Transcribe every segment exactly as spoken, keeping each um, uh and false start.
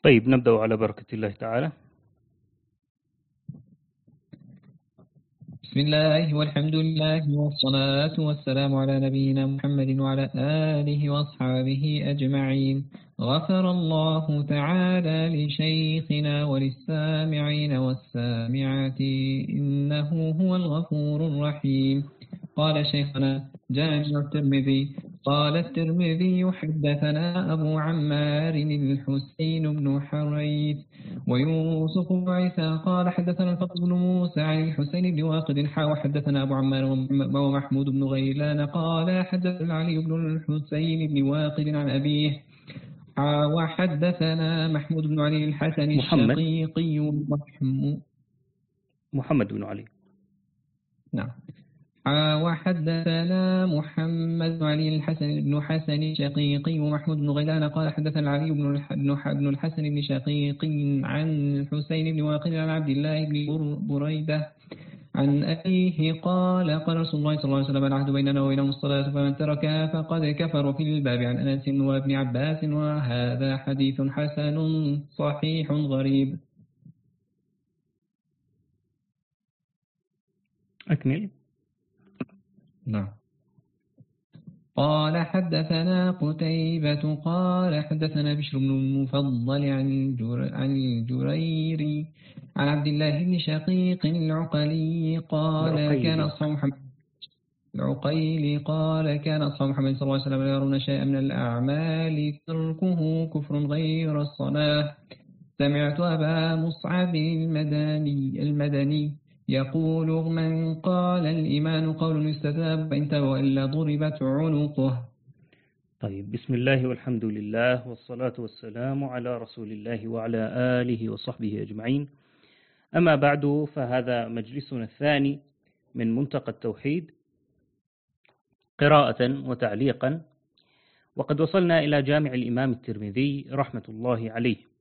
طيب نبدأ على بركة الله تعالى. بسم الله والحمد لله والصلاة والسلام على نبينا محمد وعلى آله وأصحابه أجمعين. غفر الله تعالى لشيخنا وللسامعين والسامعات إنه هو الغفور الرحيم. قال شيخنا جامع الترمذي قال الترمذي حدثنا أبو عمار الحسين بن حريث ويوسف بن عيسى قال حدثنا الفضل بن موسى عن الحسين بن واقد حا وحدثنا أبو عمار ومحمود بن غيلان قال حدثنا علي بن الحسين بن واقد عن أبيه وحدثنا محمود بن علي الحسن الشقيقي محمود محمد بن علي نعم وحدثنا محمد بن علي الحسن بن حسن الشقيقي ومحمود بن غيلان قال حدثنا علي بن الحسن بن شقيقي عن الحسين بن واقد عن عبد الله بن بريدة عن أبيه قال قال رسول الله صلى الله عليه وسلم العهد بيننا وبينهم الصلاة فمن تركها فقد كفر. في الباب عن أنس وابن عباس وهذا حديث حسن صحيح غريب. أكمل. نعم. قال حدثنا قتيبة قال حدثنا بشر بن المفضل عن عن الجريري عن عبد الله بن شقيق العقلي قال العقيلي. كان أصحاب محمد العقيلي قال كان أصحاب محمد صلى الله عليه وسلم لا يرون شيئا من الأعمال تركه كفر غير الصلاة. سمعت أبا مصعب المدني المدني يقول من قال الإيمان قول يستتاب فإن وإلا ضربت عنقه. طيب بسم الله والحمد لله والصلاة والسلام على رسول الله وعلى آله وصحبه أجمعين. أما بعد فهذا مجلسنا الثاني من منطقة التوحيد قراءة وتعليقا، وقد وصلنا إلى جامع الإمام الترمذي رحمة الله عليه.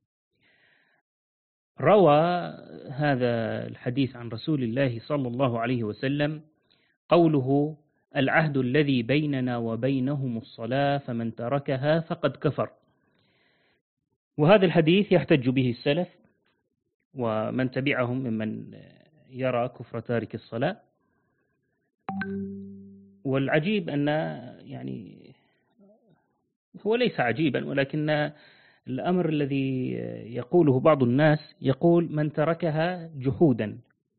روى هذا الحديث عن رسول الله صلى الله عليه وسلم قوله العهد الذي بيننا وبينهم الصلاة فمن تركها فقد كفر. وهذا الحديث يحتج به السلف ومن تبعهم ممن يرى كفر تارك الصلاة. والعجيب أن يعني هو ليس عجيبا، ولكن الأمر الذي يقوله بعض الناس يقول من تركها جحودا،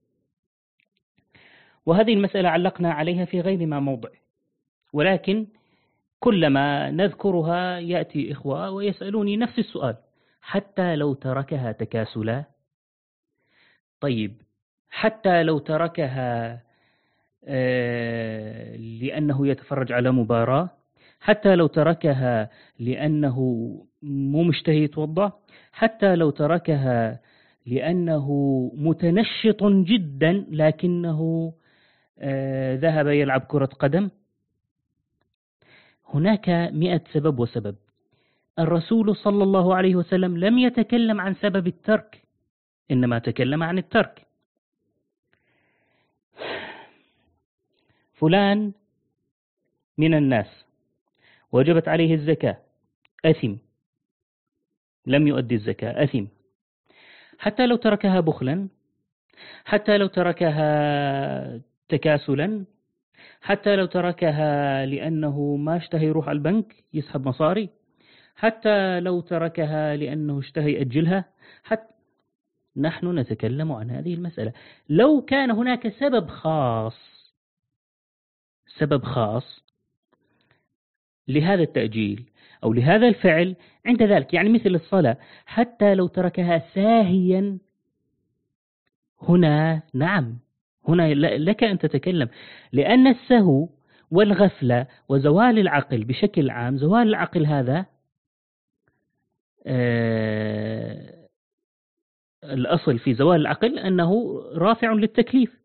وهذه المسألة علقنا عليها في غير ما موضع، ولكن كلما نذكرها يأتي إخوة ويسألوني نفس السؤال: حتى لو تركها تكاسلا؟ طيب حتى لو تركها لأنه يتفرج على مباراة؟ حتى لو تركها لأنه مو مشتهي يتوضأ؟ حتى لو تركها لأنه متنشط جدا لكنه آه ذهب يلعب كرة قدم؟ هناك مئة سبب وسبب. الرسول صلى الله عليه وسلم لم يتكلم عن سبب الترك، إنما تكلم عن الترك. فلان من الناس وجبت عليه الزكاة، أثم، لم يؤدي الزكاة، أثم. حتى لو تركها بخلا، حتى لو تركها تكاسلا، حتى لو تركها لأنه ما اشتهي يروح على البنك يسحب مصاري، حتى لو تركها لأنه اشتهي يأجلها، حتى نحن نتكلم عن هذه المسألة. لو كان هناك سبب خاص سبب خاص لهذا التأجيل أو لهذا الفعل عند ذلك، يعني مثل الصلاة، حتى لو تركها ساهيا، هنا نعم، هنا لك أن تتكلم، لأن السهو والغفلة وزوال العقل بشكل عام، زوال العقل هذا آه الأصل في زوال العقل أنه رافع للتكليف،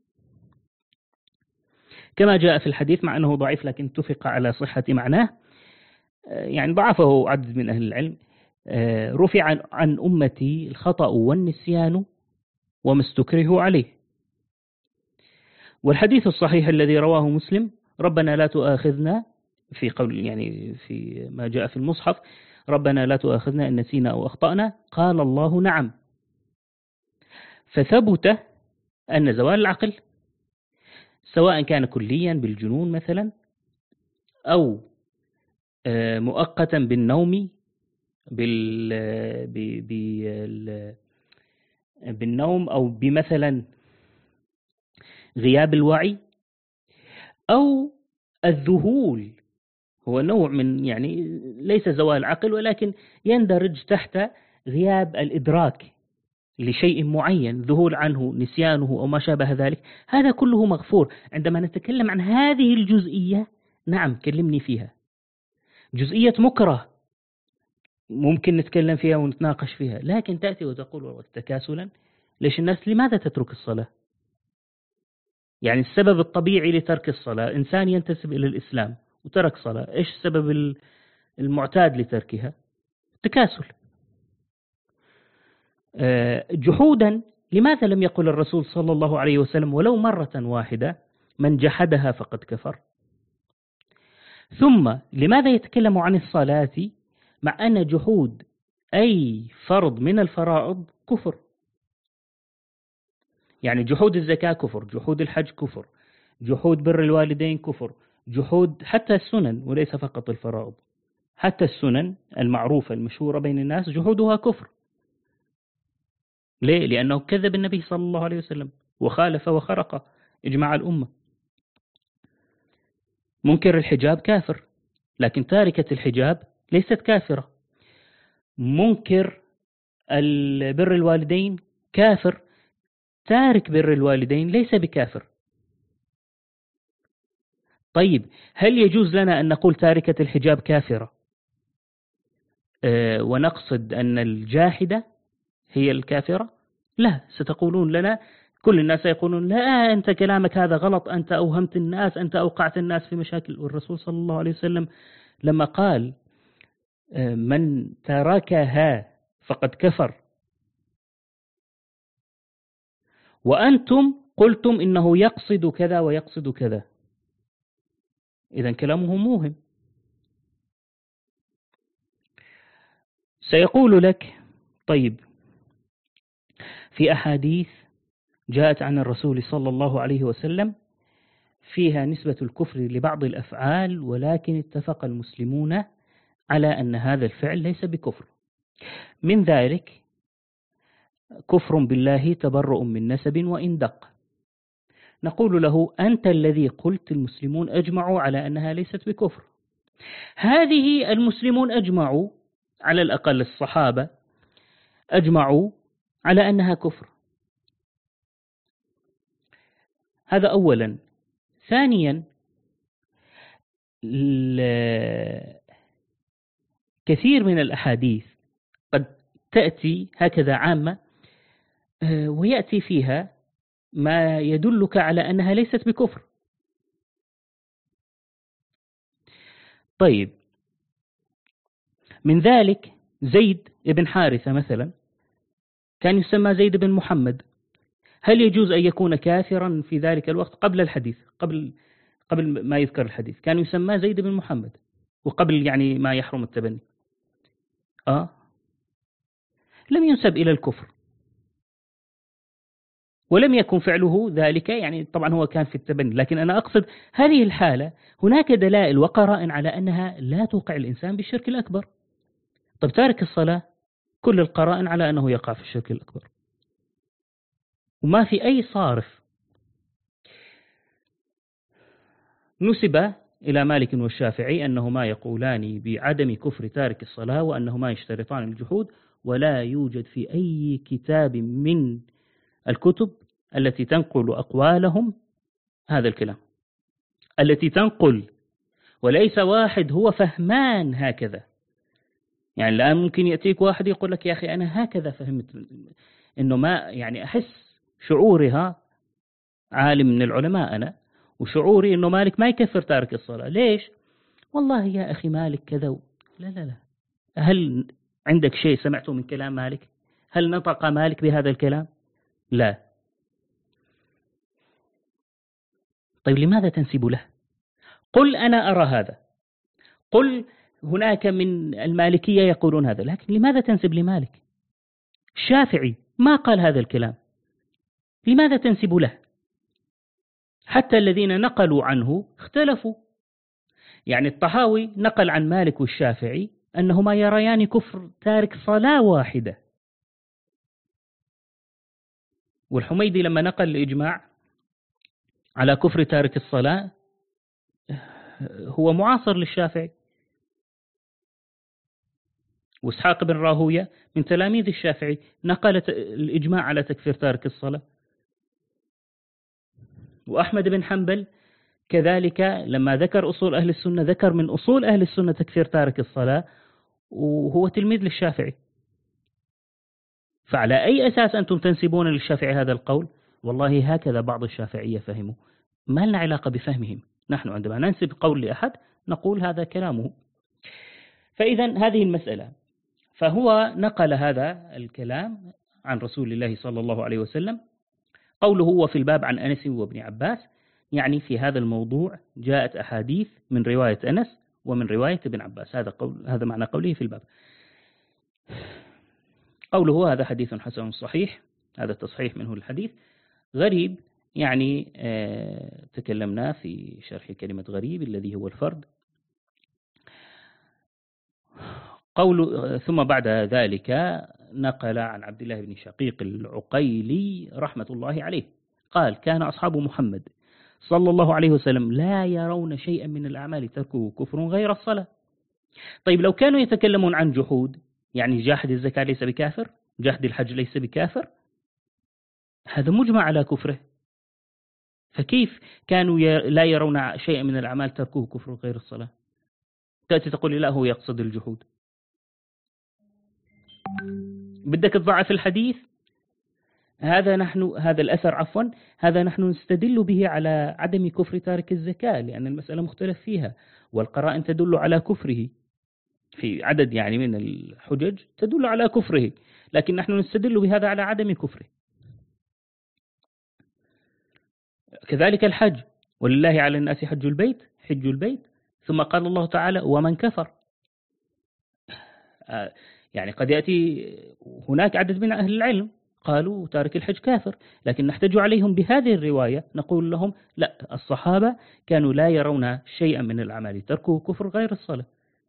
كما جاء في الحديث، مع أنه ضعيف لكن اتفق على صحة معناه، يعني ضعفه عدد من أهل العلم. رفع عن أمتي الخطأ والنسيان وما استكرهوا عليه. والحديث الصحيح الذي رواه مسلم: ربنا لا تؤاخذنا، في قول يعني في ما جاء في المصحف: ربنا لا تؤاخذنا إن نسينا أو أخطأنا، قال الله نعم. فثبت أن زوال العقل سواء كان كليا بالجنون مثلا أو مؤقتا بالنوم بال... بال... بالنوم أو بمثلا غياب الوعي أو الذهول، هو نوع من يعني ليس زوال عقل ولكن يندرج تحت غياب الإدراك لشيء معين، ذهول عنه، نسيانه أو ما شابه ذلك، هذا كله مغفور. عندما نتكلم عن هذه الجزئية نعم كلمني فيها. جزئية مكره ممكن نتكلم فيها ونتناقش فيها، لكن تأتي وتقول تكاسلا، ليش الناس لماذا تترك الصلاة؟ يعني السبب الطبيعي لترك الصلاة إنسان ينتسب إلى الإسلام وترك صلاة، إيش السبب المعتاد لتركها؟ تكاسل. جحودا، لماذا لم يقل الرسول صلى الله عليه وسلم ولو مرة واحدة من جحدها فقد كفر؟ ثم لماذا يتكلم عن الصلاة مع أن جحود أي فرض من الفرائض كفر؟ يعني جحود الزكاة كفر، جحود الحج كفر، جحود بر الوالدين كفر، جحود حتى السنن وليس فقط الفرائض، حتى السنن المعروفة المشهورة بين الناس جحودها كفر. ليه؟ لأنه كذب النبي صلى الله عليه وسلم وخالف وخرق إجماع الأمة. منكر الحجاب كافر، لكن تاركة الحجاب ليست كافرة. منكر بر الوالدين كافر، تارك بر الوالدين ليس بكافر. طيب هل يجوز لنا أن نقول تاركة الحجاب كافرة أه ونقصد أن الجاحدة هي الكافرة؟ لا، ستقولون لنا، كل الناس يقولون لا أنت كلامك هذا غلط، أنت أوهمت الناس، أنت أوقعت الناس في مشاكل. والرسول صلى الله عليه وسلم لما قال أه من تركها فقد كفر وأنتم قلتم إنه يقصد كذا ويقصد كذا، إذن كلامه موهم. سيقول لك طيب في أحاديث جاءت عن الرسول صلى الله عليه وسلم فيها نسبة الكفر لبعض الأفعال، ولكن اتفق المسلمون على أن هذا الفعل ليس بكفر. من ذلك كفر بالله تبرؤ من نسب وإن دق. نقول له أنت الذي قلت المسلمون أجمعوا على أنها ليست بكفر. هذه المسلمون أجمعوا، على الأقل الصحابة أجمعوا على أنها كفر. هذا أولا. ثانيا، كثير من الأحاديث قد تأتي هكذا عامة ويأتي فيها ما يدلك على أنها ليست بكفر. طيب من ذلك زيد بن حارثة مثلا كان يسمى زيد بن محمد، هل يجوز أن يكون كافرا في ذلك الوقت؟ قبل الحديث، قبل قبل ما يذكر الحديث كان يسمى زيد بن محمد، وقبل يعني ما يحرم التبني آه لم ينسب إلى الكفر ولم يكن فعله ذلك، يعني طبعا هو كان في التبني، لكن أنا أقصد هذه الحالة هناك دلائل وقرائن على أنها لا توقع الإنسان بالشرك الأكبر. طب تارك الصلاة كل القرائن على أنه يقع في الشرك الأكبر، وما في أي صارف. نسب إلى مالك والشافعي أنهما يقولان بعدم كفر تارك الصلاة وأنهما يشترطان الجحود، ولا يوجد في أي كتاب من الكتب التي تنقل أقوالهم هذا الكلام، التي تنقل، وليس واحد هو فهمان هكذا. يعني الآن ممكن يأتيك واحد يقول لك يا أخي أنا هكذا فهمت، إنه ما يعني أحس شعورها عالم من العلماء أنا، وشعوري إنه مالك ما يكفر تارك الصلاة. ليش؟ والله يا أخي مالك كذا. لا لا لا، هل عندك شيء سمعته من كلام مالك؟ هل نطق مالك بهذا الكلام؟ لا. طيب لماذا تنسب له؟ قل أنا أرى هذا، قل هناك من المالكية يقولون هذا، لكن لماذا تنسب لمالك؟ الشافعي ما قال هذا الكلام، لماذا تنسب له؟ حتى الذين نقلوا عنه اختلفوا، يعني الطحاوي نقل عن مالك والشافعي أنهما يريان كفر تارك صلاة واحدة، والحميدي لما نقل الإجماع على كفر تارك الصلاة هو معاصر للشافعي. وإسحاق بن راهوية من تلاميذ الشافعي نقل الإجماع على تكفير تارك الصلاة. وأحمد بن حنبل كذلك لما ذكر أصول أهل السنة ذكر من أصول أهل السنة تكفير تارك الصلاة، وهو تلميذ للشافعي. فعلى أي أساس أنتم تنسبون للشافعي هذا القول؟ والله هكذا بعض الشافعية فهموا، ما لنا علاقة بفهمهم، نحن عندما ننسب قول لأحد نقول هذا كلامه. فإذا هذه المسألة، فهو نقل هذا الكلام عن رسول الله صلى الله عليه وسلم. قوله هو في الباب عن أنس وابن عباس، يعني في هذا الموضوع جاءت أحاديث من رواية أنس ومن رواية ابن عباس، هذا قول، هذا معنى قوله في الباب. قوله هذا حديث حسن صحيح، هذا تصحيح منه الحديث. غريب يعني آه تكلمنا في شرح كلمة غريب الذي هو الفرد. قول ثم بعد ذلك نقل عن عبد الله بن شقيق العقيلي رحمة الله عليه قال: كان أصحاب محمد صلى الله عليه وسلم لا يرون شيئا من الأعمال تركه كفر غير الصلاة. طيب لو كانوا يتكلمون عن جحود، يعني جاحد الزكاة ليس بكافر، جاحد الحج ليس بكافر، هذا مجمع على كفره، فكيف كانوا لا يرون شيئا من الأعمال تركه كفر غير الصلاة؟ تأتي تقول لي لا هو يقصد الجحود. بدك تضعف الحديث؟ هذا نحن هذا الأثر عفوا هذا نحن نستدل به على عدم كفر تارك الزكاة، لأن المسألة مختلف فيها، والقرائن تدل على كفره في عدد يعني من الحجج تدل على كفره، لكن نحن نستدل بهذا على عدم كفره. كذلك الحج: ولله على الناس حج البيت حج البيت ثم قال الله تعالى: ومن كفر. يعني قد يأتي هناك عدد من أهل العلم قالوا تارك الحج كافر، لكن نحتج عليهم بهذه الرواية، نقول لهم لا، الصحابة كانوا لا يرون شيئا من الأعمال تركه كفر غير الصلاة.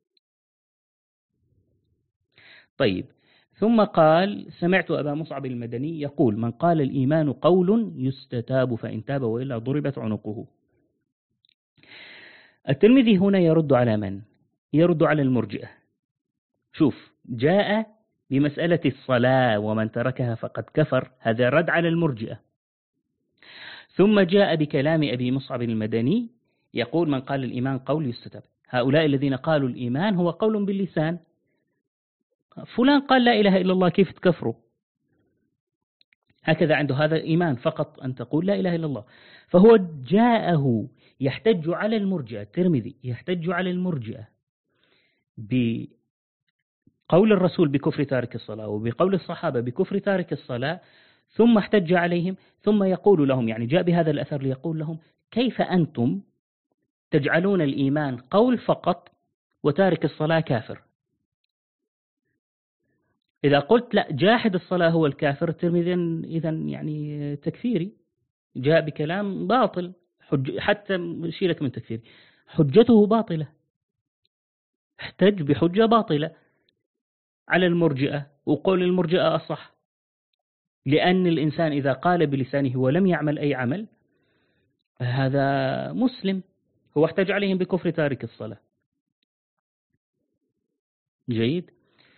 طيب، ثم قال: سمعت أبا مصعب المدني يقول: من قال الإيمان قول يستتاب فإن تاب وإلا ضربت عنقه. الترمذي هنا يرد على من؟ يرد على المرجئة. شوف، جاء بمسألة الصلاة ومن تركها فقد كفر، هذا رد على المرجئة. ثم جاء بكلام أبي مصعب المدني يقول: من قال الإيمان قول يستتاب. هؤلاء الذين قالوا الإيمان هو قول باللسان، فلان قال لا إله إلا الله كيف تكفروا؟ هكذا عنده هذا إيمان فقط أن تقول لا إله إلا الله. فهو جاءه يحتج على المرجئة، الترمذي يحتج على المرجئة بقول الرسول بكفر تارك الصلاة وبقول الصحابة بكفر تارك الصلاة، ثم احتج عليهم، ثم يقول لهم، يعني جاء بهذا الأثر ليقول لهم: كيف أنتم تجعلون الإيمان قول فقط وتارك الصلاة كافر؟ إذا قلت لا، جاحد الصلاة هو الكافر، الترمذي إذن يعني تكفيري، جاء بكلام باطل، حج حتى شيلك من تكفيري، حجته باطلة، احتج بحجة باطلة على المرجئة، وقول المرجئة أصح، لأن الإنسان إذا قال بلسانه ولم يعمل أي عمل هذا مسلم، هو احتج عليهم بكفر تارك الصلاة. جيد.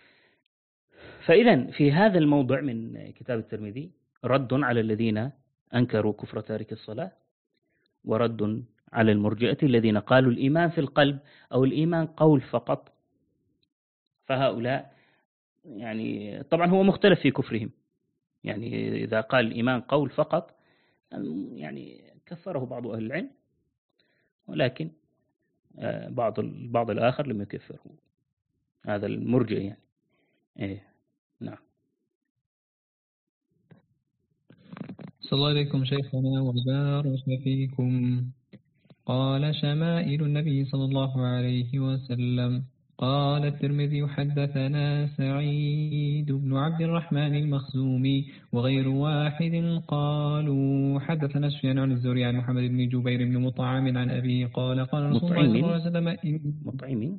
فإذا في هذا الموضع من كتاب الترمذي رد على الذين أنكروا كفر تارك الصلاة، ورد على المرجئة الذين قالوا الإيمان في القلب أو الإيمان قول فقط. فهؤلاء يعني طبعا هو مختلف في كفرهم، يعني إذا قال الإيمان قول فقط يعني كفره بعض أهل العلم، ولكن بعض البعض الآخر لم يكفره، هذا المرجئ يعني. إيه نعم. صلى الله عليكم شيخنا وبارك فيكم. قال: شمائل النبي صلى الله عليه وسلم. قال الترمذي حدثنا سعيد بن عبد الرحمن المخزومي وغير واحد قالوا حدثنا سفيان عن الزهري عن محمد بن جبير بن مطعم عن أبيه قال قال رسول الله صلى الله عليه وسلم مطعم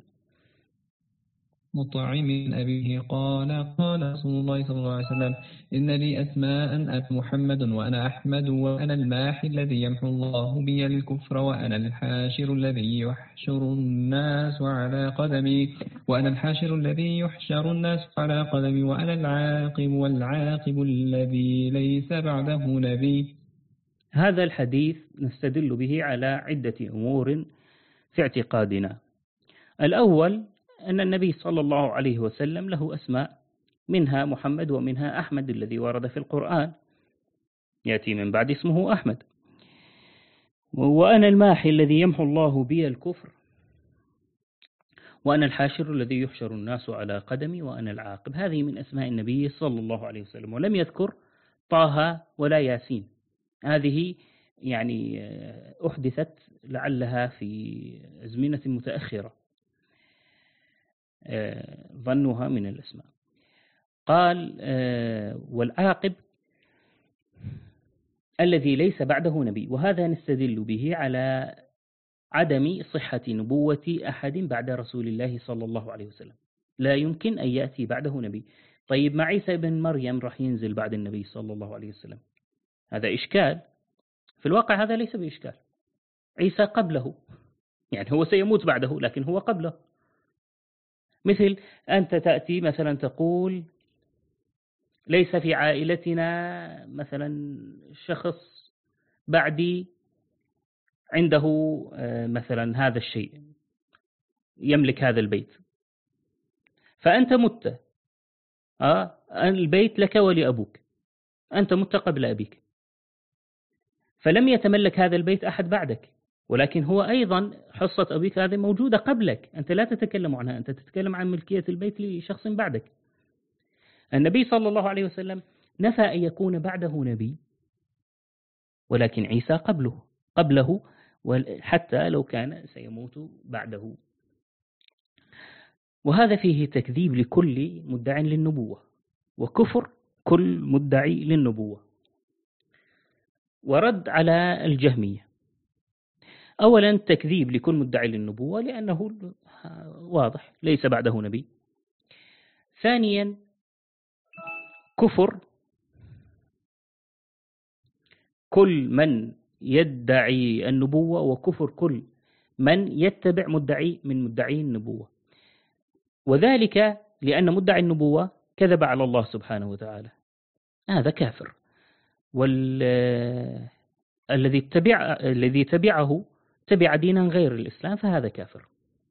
مطعم من أبيه قال قال رسول الله صلى الله عليه وسلم إن لي أسماء أنا محمد وأنا أحمد وأنا الماحي الذي يمحو الله بي الكفر وأنا الحاشر الذي يحشر الناس على قدمي وأنا الحاشر الذي يحشر الناس على قدمي وأنا العاقب والعاقب الذي ليس بعده نبي. هذا الحديث نستدل به على عدة أمور في اعتقادنا. الأول أن النبي صلى الله عليه وسلم له أسماء، منها محمد ومنها أحمد الذي ورد في القرآن، يأتي من بعد اسمه أحمد. وأنا الماحي الذي يمحو الله بي الكفر وأنا الحاشر الذي يحشر الناس على قدمي وأنا العاقب. هذه من أسماء النبي صلى الله عليه وسلم، ولم يذكر طه ولا ياسين. هذه يعني أحدثت لعلها في أزمنة متأخرة، ظنها من الأسماء. قال والعاقب الذي ليس بعده نبي، وهذا نستدل به على عدم صحة نبوة أحد بعد رسول الله صلى الله عليه وسلم، لا يمكن أن يأتي بعده نبي. طيب ما عيسى بن مريم راح ينزل بعد النبي صلى الله عليه وسلم، هذا إشكال. في الواقع هذا ليس بإشكال، عيسى قبله، يعني هو سيموت بعده لكن هو قبله. مثل أنت تأتي مثلا تقول ليس في عائلتنا مثلا شخص بعدي عنده مثلا هذا الشيء، يملك هذا البيت، فأنت مت، آه البيت لك ولأبوك، أنت مت قبل أبيك، فلم يتملك هذا البيت أحد بعدك، ولكن هو أيضا حصة أبيك هذه موجودة قبلك، أنت لا تتكلم عنها، أنت تتكلم عن ملكية البيت لشخص بعدك. النبي صلى الله عليه وسلم نفى أن يكون بعده نبي، ولكن عيسى قبله قبله حتى لو كان سيموت بعده. وهذا فيه تكذيب لكل مدعي للنبوة، وكفر كل مدعي للنبوة، ورد على الجهمية. أولا تكذيب لكل مدعي للنبوة لأنه واضح ليس بعده نبي. ثانيا كفر كل من يدعي النبوة، وكفر كل من يتبع مدعي من مدعي النبوة، وذلك لأن مدعي النبوة كذب على الله سبحانه وتعالى، هذا كافر. والذي تبع الذي تبعه تبع دينا غير الإسلام فهذا كافر.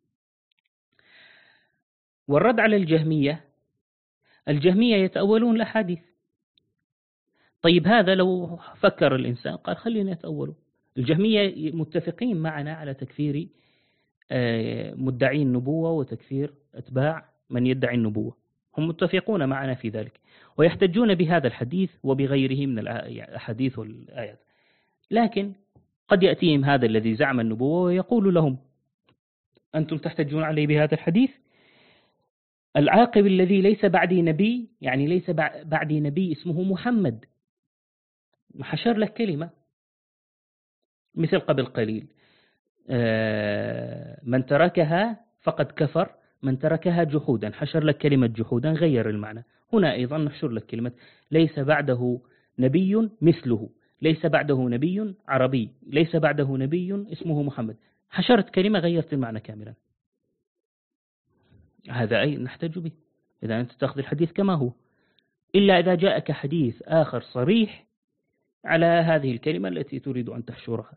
والرد على الجهمية، الجهمية يتأولون الأحاديث. طيب هذا لو فكر الإنسان قال خلينا نتأوله. الجهمية متفقين معنا على تكفير مدعي النبوة وتكفير أتباع من يدعي النبوة، هم متفقون معنا في ذلك، ويحتجون بهذا الحديث وبغيره من الأحاديث والآيات. لكن قد يأتيهم هذا الذي زعم النبوة ويقول لهم أنتم تحتجون عليه بهذا الحديث، العاقب الذي ليس بعدي نبي، يعني ليس بعدي نبي اسمه محمد، حشر لك كلمة مثل قبل قليل من تركها فقد كفر، من تركها جحودا، حشر لك كلمة جحودا غير المعنى. هنا أيضا نحشر لك كلمة ليس بعده نبي مثله، ليس بعده نبي عربي، ليس بعده نبي اسمه محمد، حشرت كلمة غيرت المعنى كاملا. هذا أي نحتج به إذا أنت تأخذ الحديث كما هو، إلا إذا جاءك حديث آخر صريح على هذه الكلمة التي تريد أن تحشرها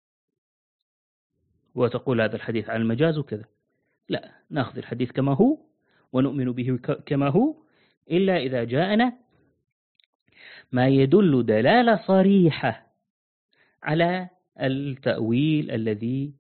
وتقول هذا الحديث على المجاز وكذا. لا، نأخذ الحديث كما هو ونؤمن به كما هو، إلا إذا جاءنا ما يدل دلالة صريحة على التأويل الذي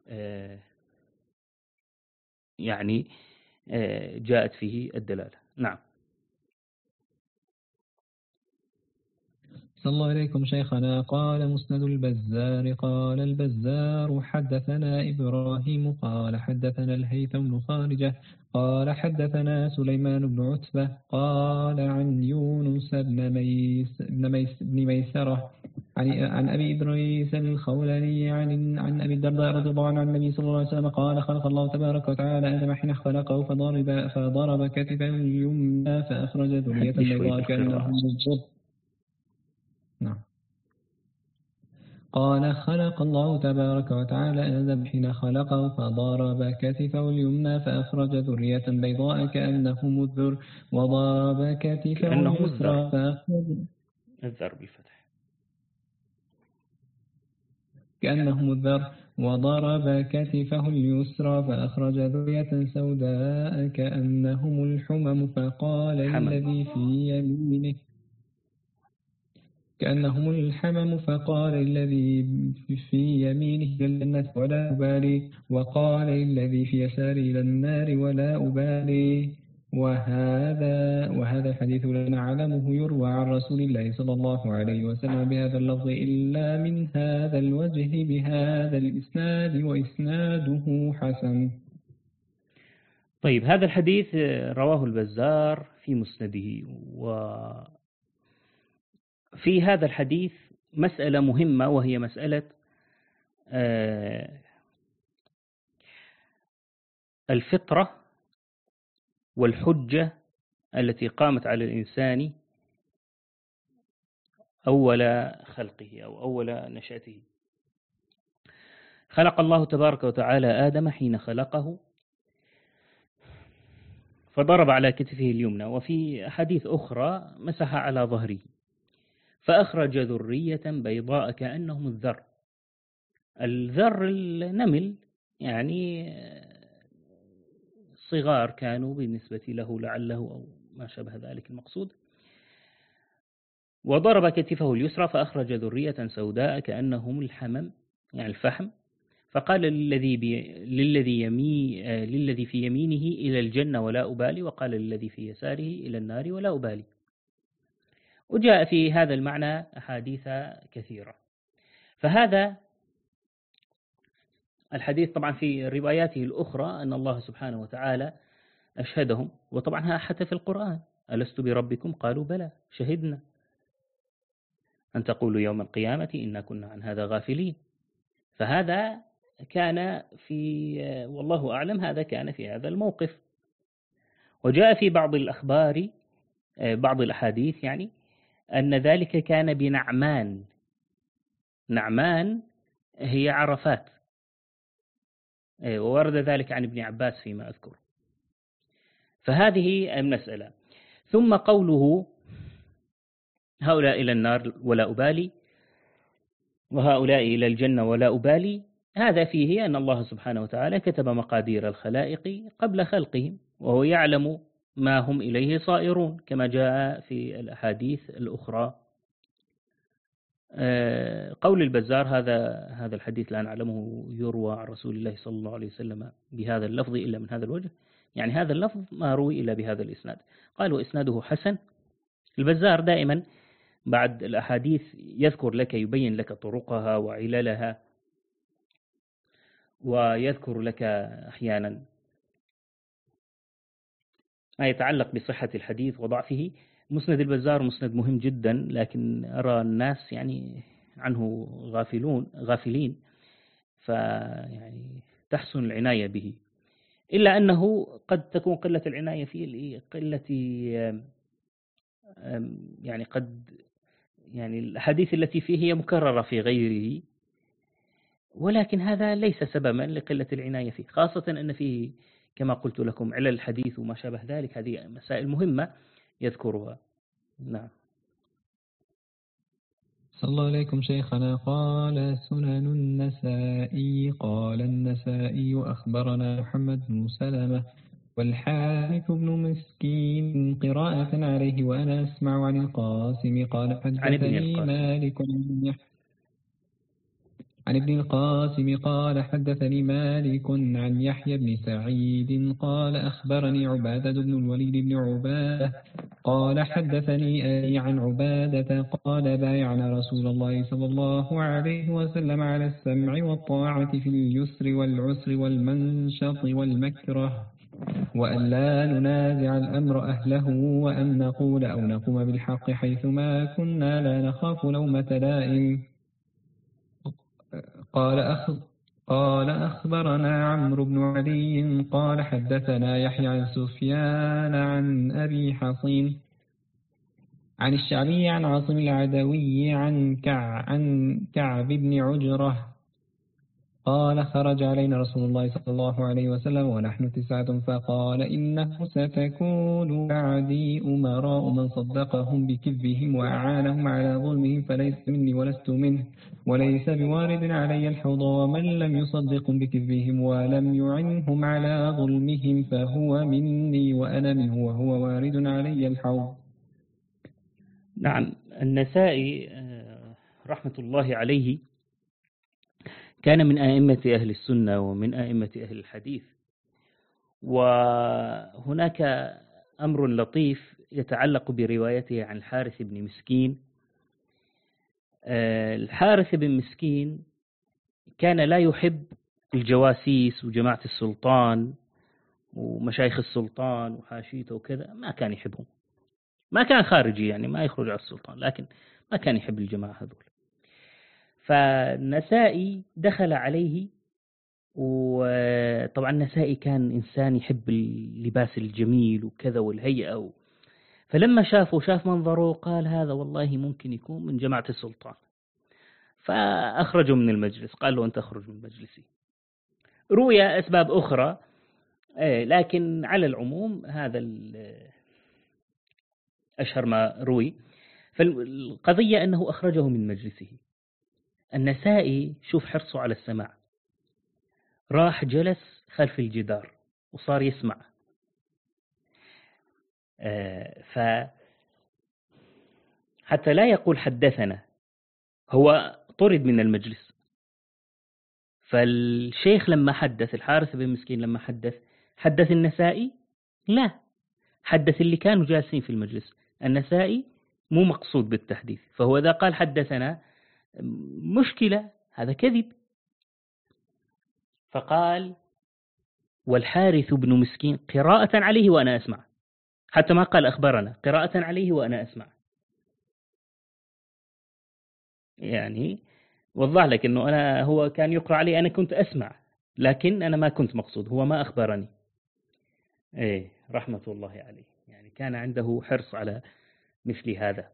يعني جاءت فيه الدلالة. نعم. صلى الله عليكم شيخنا. قال مسند البزار قال البزار حدثنا إبراهيم قال حدثنا الهيثم بن خارجة قال حدثنا سليمان بن عتبة قال عن يونس بن ميس بن ميس بن ميسرة عن عن أبي إدريس الخولاني عن عن أبي الدرداء رضي الله عنه عن النبي صلى الله عليه وسلم قال خلق الله تبارك وتعالى آدم حين خلقه فضرب فضرب كتفه اليمنى فأخرج ذرية بيضاء كأنه مجد. نعم. قال خلق الله تبارك وتعالى آدم حين خلقه فضرب كتفه اليمنى فأخرج ذرية بيضاء كأنهم الذر وضرب كتفه اليسرى فأخرج الذر بالفتح كأنهم الذر وضرب كتفه اليسرى فأخرج ذرية سوداء كأنهم الحمم فقال الذي في يمينه كأنهم الحمم فقال الذي في يمينه إلى الجنة ولا أبالي وقال الذي في يساره إلى النار ولا أبالي. وهذا وهذا الحديث لا نعلمه يروى عن رسول الله صلى الله عليه وسلم بهذا اللفظ إلا من هذا الوجه بهذا الإسناد وإسناده حسن. طيب، هذا الحديث رواه البزار في مسنده، وفي هذا الحديث مسألة مهمة، وهي مسألة الفطرة والحجة التي قامت على الإنسان أول خلقه أو أول نشأته. خلق الله تبارك وتعالى آدم حين خلقه فضرب على كتفه اليمنى، وفي أحاديث أخرى مسح على ظهره فأخرج ذرية بيضاء كأنهم الذر. الذر النمل، يعني صغار كانوا بالنسبة له لعله أو ما شابه ذلك المقصود. وضرب كتفه اليسرى فأخرج ذرية سوداء كأنهم الحمم، يعني الفحم، فقال للذي, بي للذي, يمي للذي في يمينه إلى الجنة ولا أبالي، وقال للذي في يساره إلى النار ولا أبالي. وجاء في هذا المعنى أحاديث كثيرة. فهذا الحديث طبعا في رواياته الأخرى أن الله سبحانه وتعالى أشهدهم، وطبعا حتى في القرآن ألست بربكم قالوا بلى شهدنا أن تقولوا يوم القيامة إنا كنا عن هذا غافلين. فهذا كان في، والله أعلم، هذا كان في هذا الموقف. وجاء في بعض الأخبار بعض الأحاديث يعني أن ذلك كان بنعمان. نعمان هي عرفات، وورد ذلك عن ابن عباس فيما أذكر. فهذه المسألة. ثم قوله هؤلاء إلى النار ولا أبالي وهؤلاء إلى الجنة ولا أبالي، هذا فيه أن الله سبحانه وتعالى كتب مقادير الخلائق قبل خلقهم، وهو يعلم ما هم إليه صائرون كما جاء في الأحاديث الأخرى. قول البزار هذا هذا الحديث لا نعلمه يروى عن رسول الله صلى الله عليه وسلم بهذا اللفظ إلا من هذا الوجه، يعني هذا اللفظ ما روي إلا بهذا الإسناد. قال وإسناده حسن. البزار دائما بعد الأحاديث يذكر لك، يبين لك طرقها وعللها، ويذكر لك أحيانا ما يتعلق بصحة الحديث وضعفه. مسند البزار مسند مهم جدا، لكن أرى الناس يعني عنه غافلون غافلين، فيعني تحسن العناية به، إلا أنه قد تكون قلة العناية فيه قلة يعني قد يعني الأحاديث التي فيه هي مكررة في غيره، ولكن هذا ليس سببا لقلة العناية فيه، خاصة أن فيه كما قلت لكم علل الحديث وما شابه ذلك. هذه مسائل مهمة يذكرها. نعم. صلى الله عليكم شيخنا. قال سنن النسائي قال النسائي أخبرنا محمد بن سلمة والحارث بن مسكين قراءة عليه وأنا أسمع عن القاسم قال حدثني مالك عن ابن القاسم قال حدثني مالك عن يحيى بن سعيد قال أخبرني عبادة بن الوليد بن عبادة قال حدثني أبي عن عبادة قال بايعنا رسول الله صلى الله عليه وسلم على السمع والطاعة في اليسر والعسر والمنشط والمكره وأن لا ننازع الأمر أهله وأن نقول أو نقوم بالحق حيثما كنا لا نخاف لومة لائم. قال أخ قال أخبرنا عمرو بن علي قال حدثنا يحيى عن سفيان عن أبي حصين عن الشعبي عن عاصم العدوي عن كع عن كعب بن عجرة قال خرج علينا رسول الله صلى الله عليه وسلم ونحن تسعة فقال إنه ستكون بعدي أمراء من صدقهم بكذبهم وأعانهم على ظلمهم فليس مني ولست منه وليس بوارد علي الحوض ومن لم يصدقهم بكذبهم ولم يعنهم على ظلمهم فهو مني وأنا منه وهو وارد علي الحوض. نعم. النسائي رحمة الله عليه كان من أئمة أهل السنة ومن أئمة أهل الحديث، وهناك أمر لطيف يتعلق بروايته عن الحارث بن مسكين. الحارث بن مسكين كان لا يحب الجواسيس وجماعة السلطان ومشايخ السلطان وحاشيته وكذا، ما كان يحبهم. ما كان خارجي يعني ما يخرج على السلطان، لكن ما كان يحب الجماعة هذول. فالنسائي دخل عليه، وطبعا النسائي كان إنسان يحب اللباس الجميل وكذا والهيئة و... فلما شافه شاف منظره قال هذا والله ممكن يكون من جماعة السلطان، فأخرجه من المجلس. قال له أنت أخرج من مجلسي. روي أسباب أخرى، لكن على العموم هذا أشهر ما روي. فالقضية أنه أخرجه من مجلسه. النسائي شوف حرصه على السماع، راح جلس خلف الجدار وصار يسمع. ف حتى لا يقول حدثنا، هو طرد من المجلس. فالشيخ لما حدث الحارث بن مسكين لما حدث حدث النسائي؟ لا، حدث اللي كانوا جالسين في المجلس. النسائي مو مقصود بالتحديث، فهو إذا قال حدثنا مشكلة، هذا كذب. فقال والحارث بن مسكين قراءة عليه وأنا أسمع، حتى ما قال أخبرنا، قراءة عليه وأنا أسمع. يعني وضح لك أنه أنا هو كان يقرأ علي، أنا كنت أسمع، لكن أنا ما كنت مقصود، هو ما أخبرني. إيه رحمة الله عليه، يعني كان عنده حرص على مثل هذا.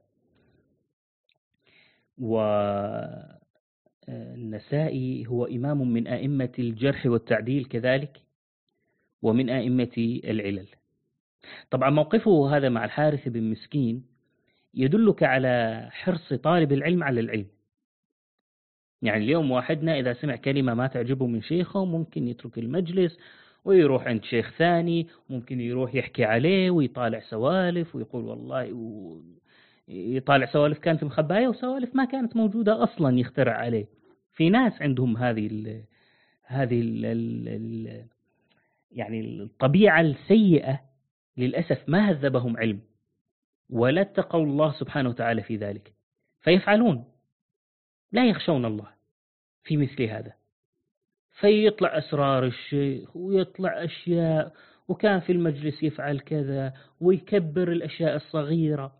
والنسائي هو إمام من أئمة الجرح والتعديل كذلك، ومن أئمة العلل. طبعا موقفه هذا مع الحارث بن مسكين يدلك على حرص طالب العلم على العلم. يعني اليوم واحدنا إذا سمع كلمة ما تعجبه من شيخه ممكن يترك المجلس ويروح عند شيخ ثاني، ممكن يروح يحكي عليه ويطالع سوالف ويقول والله و... يطالع سوالف كانت مخباية وسوالف ما كانت موجودة أصلا يخترع عليه. في ناس عندهم هذه ال... هذه ال... ال... ال... يعني الطبيعة السيئة للأسف، ما هذبهم علم ولا اتقوا الله سبحانه وتعالى في ذلك، فيفعلون لا يخشون الله في مثل هذا. فيطلع أسرار الشيخ ويطلع أشياء، وكان في المجلس يفعل كذا ويكبر الأشياء الصغيرة.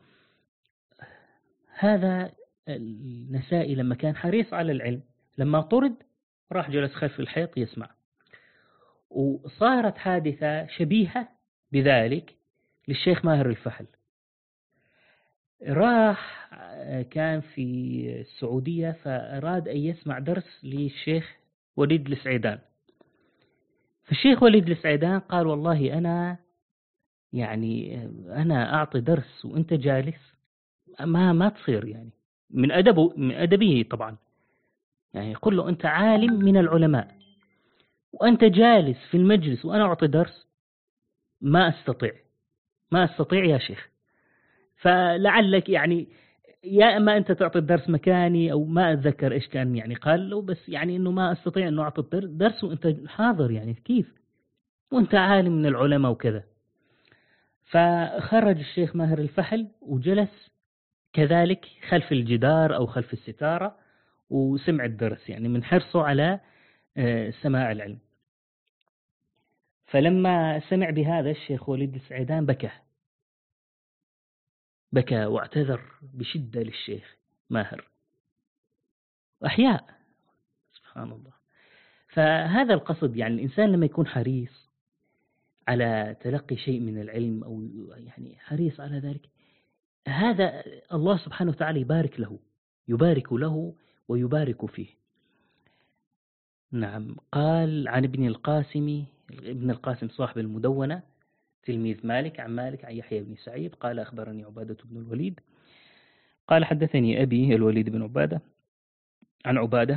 هذا النسائي لما كان حريص على العلم، لما طرد راح جلس خلف الحيط يسمع. وصارت حادثة شبيهة بذلك للشيخ ماهر الفحل. راح كان في السعودية فأراد أن يسمع درس للشيخ وليد السعيدان. فالشيخ وليد السعيدان قال والله أنا يعني أنا أعطي درس وأنت جالس، ما ما تصير. يعني من أدبه من أدبه طبعا، يعني يقول له أنت عالم من العلماء وأنت جالس في المجلس وأنا أعطي درس، ما أستطيع ما أستطيع يا شيخ. فلعلك يعني يا اما انت تعطي الدرس مكاني، او ما اتذكر ايش كان يعني قال له، بس يعني انه ما استطيع انه اعطي الدرس وانت حاضر، يعني كيف وانت عالم من العلماء وكذا. فخرج الشيخ ماهر الفحل وجلس كذلك خلف الجدار او خلف الستارة وسمع الدرس، يعني من حرصه على سماع العلم. فلما سمع بهذا الشيخ وليد السعيدان بكى بكى واعتذر بشدة للشيخ ماهر، أحياء سبحان الله. فهذا القصد، يعني الإنسان لما يكون حريص على تلقي شيء من العلم، أو يعني حريص على ذلك، هذا الله سبحانه وتعالى يبارك له يبارك له ويبارك فيه. نعم. قال عن ابن القاسم ابن القاسم صاحب المدونة تلميذ مالك، عن مالك عن يحيى بن سعيد قال أخبرني عبادة بن الوليد قال حدثني أبي الوليد بن عبادة عن عبادة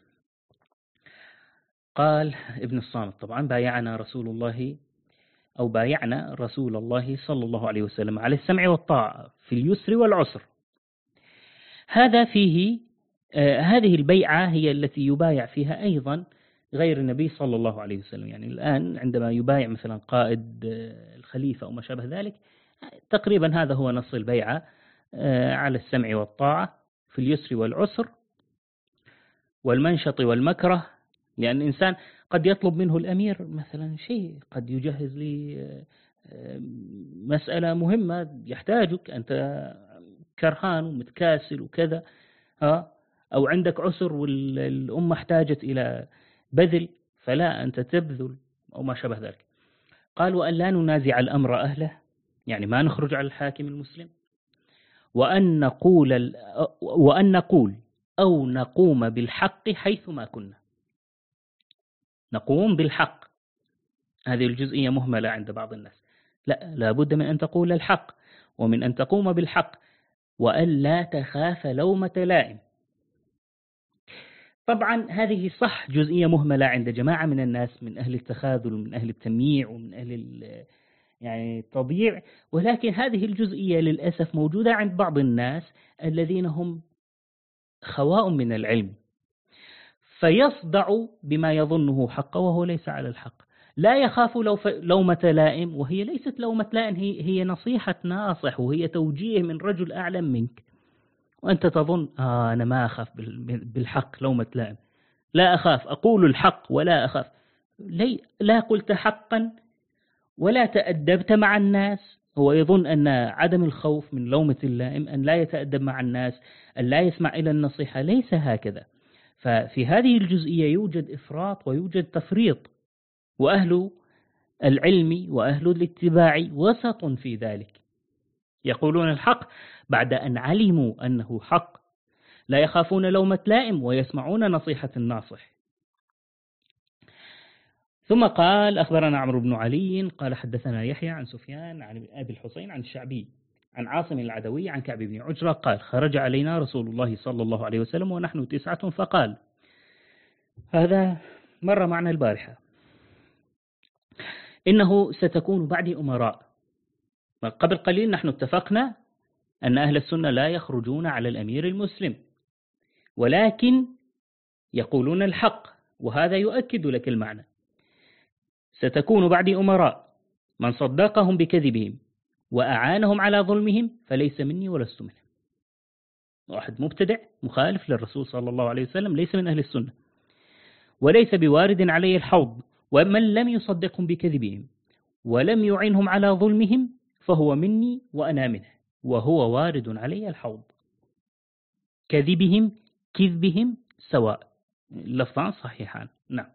قال ابن الصامت طبعا بايعنا رسول الله أو بايعنا رسول الله صلى الله عليه وسلم على السمع والطاعة في اليسر والعسر. هذا فيه آه هذه البيعة هي التي يبايع فيها أيضا غير النبي صلى الله عليه وسلم. يعني الآن عندما يبايع مثلا قائد آه الخليفة أو ما شابه ذلك، تقريبا هذا هو نص البيعة آه على السمع والطاعة في اليسر والعسر والمنشط والمكره. لأن الإنسان قد يطلب منه الأمير مثلا شيء، قد يجهز لي مسألة مهمة يحتاجك، أنت كرهان ومتكاسل وكذا، ها، أو عندك عسر والأمة احتاجت إلى بذل فلا أنت تبذل أو ما شابه ذلك. قال وأن لا ننازع الأمر أهله، يعني ما نخرج على الحاكم المسلم، وأن نقول وأن نقول أو نقوم بالحق حيث ما كنا. نقوم بالحق، هذه الجزئية مهملة عند بعض الناس. لا، لابد من أن تقول الحق ومن أن تقوم بالحق، وأن لا تخاف لومة لائم. طبعا هذه صح جزئية مهملة عند جماعة من الناس، من أهل التخاذل ومن أهل التمييع ومن أهل يعني التضييع، ولكن هذه الجزئية للأسف موجودة عند بعض الناس الذين هم خواء من العلم، فيصدع بما يظنه حقا وهو ليس على الحق. لا يخاف لو لومة لائم، وهي ليست لومة لائم، هي هي نصيحة ناصح وهي توجيه من رجل أعلم منك، وأنت تظن آه أنا ما أخاف بالحق لومة لائم، لا أخاف، أقول الحق ولا أخاف. لي لا قلت حقا ولا تأدبت مع الناس. هو يظن أن عدم الخوف من لومة اللائم أن لا يتأدب مع الناس، أن لا يسمع إلى النصيحة. ليس هكذا. ففي هذه الجزئية يوجد إفراط ويوجد تفريط، وأهل العلم وأهل الاتباع وسط في ذلك، يقولون الحق بعد أن علموا أنه حق، لا يخافون لومة لائم ويسمعون نصيحة الناصح. ثم قال أخبرنا عمرو بن علي قال حدثنا يحيى عن سفيان عن أبي الحسين عن الشعبي عن عاصم العدوي عن كعب بن عجرة قال خرج علينا رسول الله صلى الله عليه وسلم ونحن تسعة فقال، هذا مر معنا البارحة، إنه ستكون بعدي أمراء. قبل قليل نحن اتفقنا أن أهل السنة لا يخرجون على الأمير المسلم، ولكن يقولون الحق، وهذا يؤكد لك المعنى. ستكون بعدي أمراء من صدقهم بكذبهم وأعانهم على ظلمهم فليس مني ولست منهم. واحد مبتدع مخالف للرسول صلى الله عليه وسلم ليس من أهل السنة، وليس بوارد عليه الحوض، ومن لم يصدقهم بكذبهم ولم يعنهم على ظلمهم فهو مني وأنا منه، وهو وارد علي الحوض. كذبهم كذبهم سواء، اللفظان صحيحان. نعم.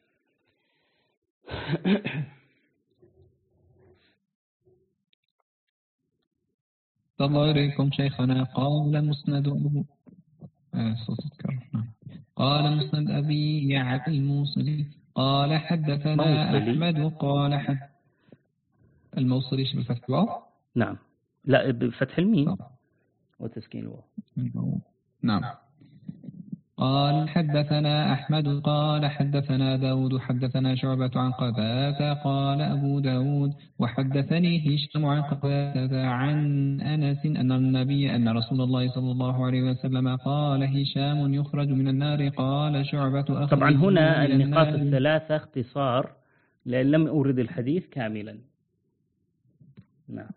الله إليكم شيخنا. قال مسند أبو آه قال مسند أبي يعلى الموصلي قال حدثنا أحمد قال حد الموصلي شو بالفتح الواو؟ نعم، لا بفتح الميم وتسكين الواو. نعم. قال حدثنا أحمد قال حدثنا داود حدثنا شعبة عن قتادة قال أبو داود وحدثني هشام عن قتادة عن أنس أن النبي أن رسول الله صلى الله عليه وسلم قال هشام يخرج من النار قال شعبة أخرج طبعا هنا من النقاط النار. الثلاثة اختصار لأن لم أورد الحديث كاملا. نعم.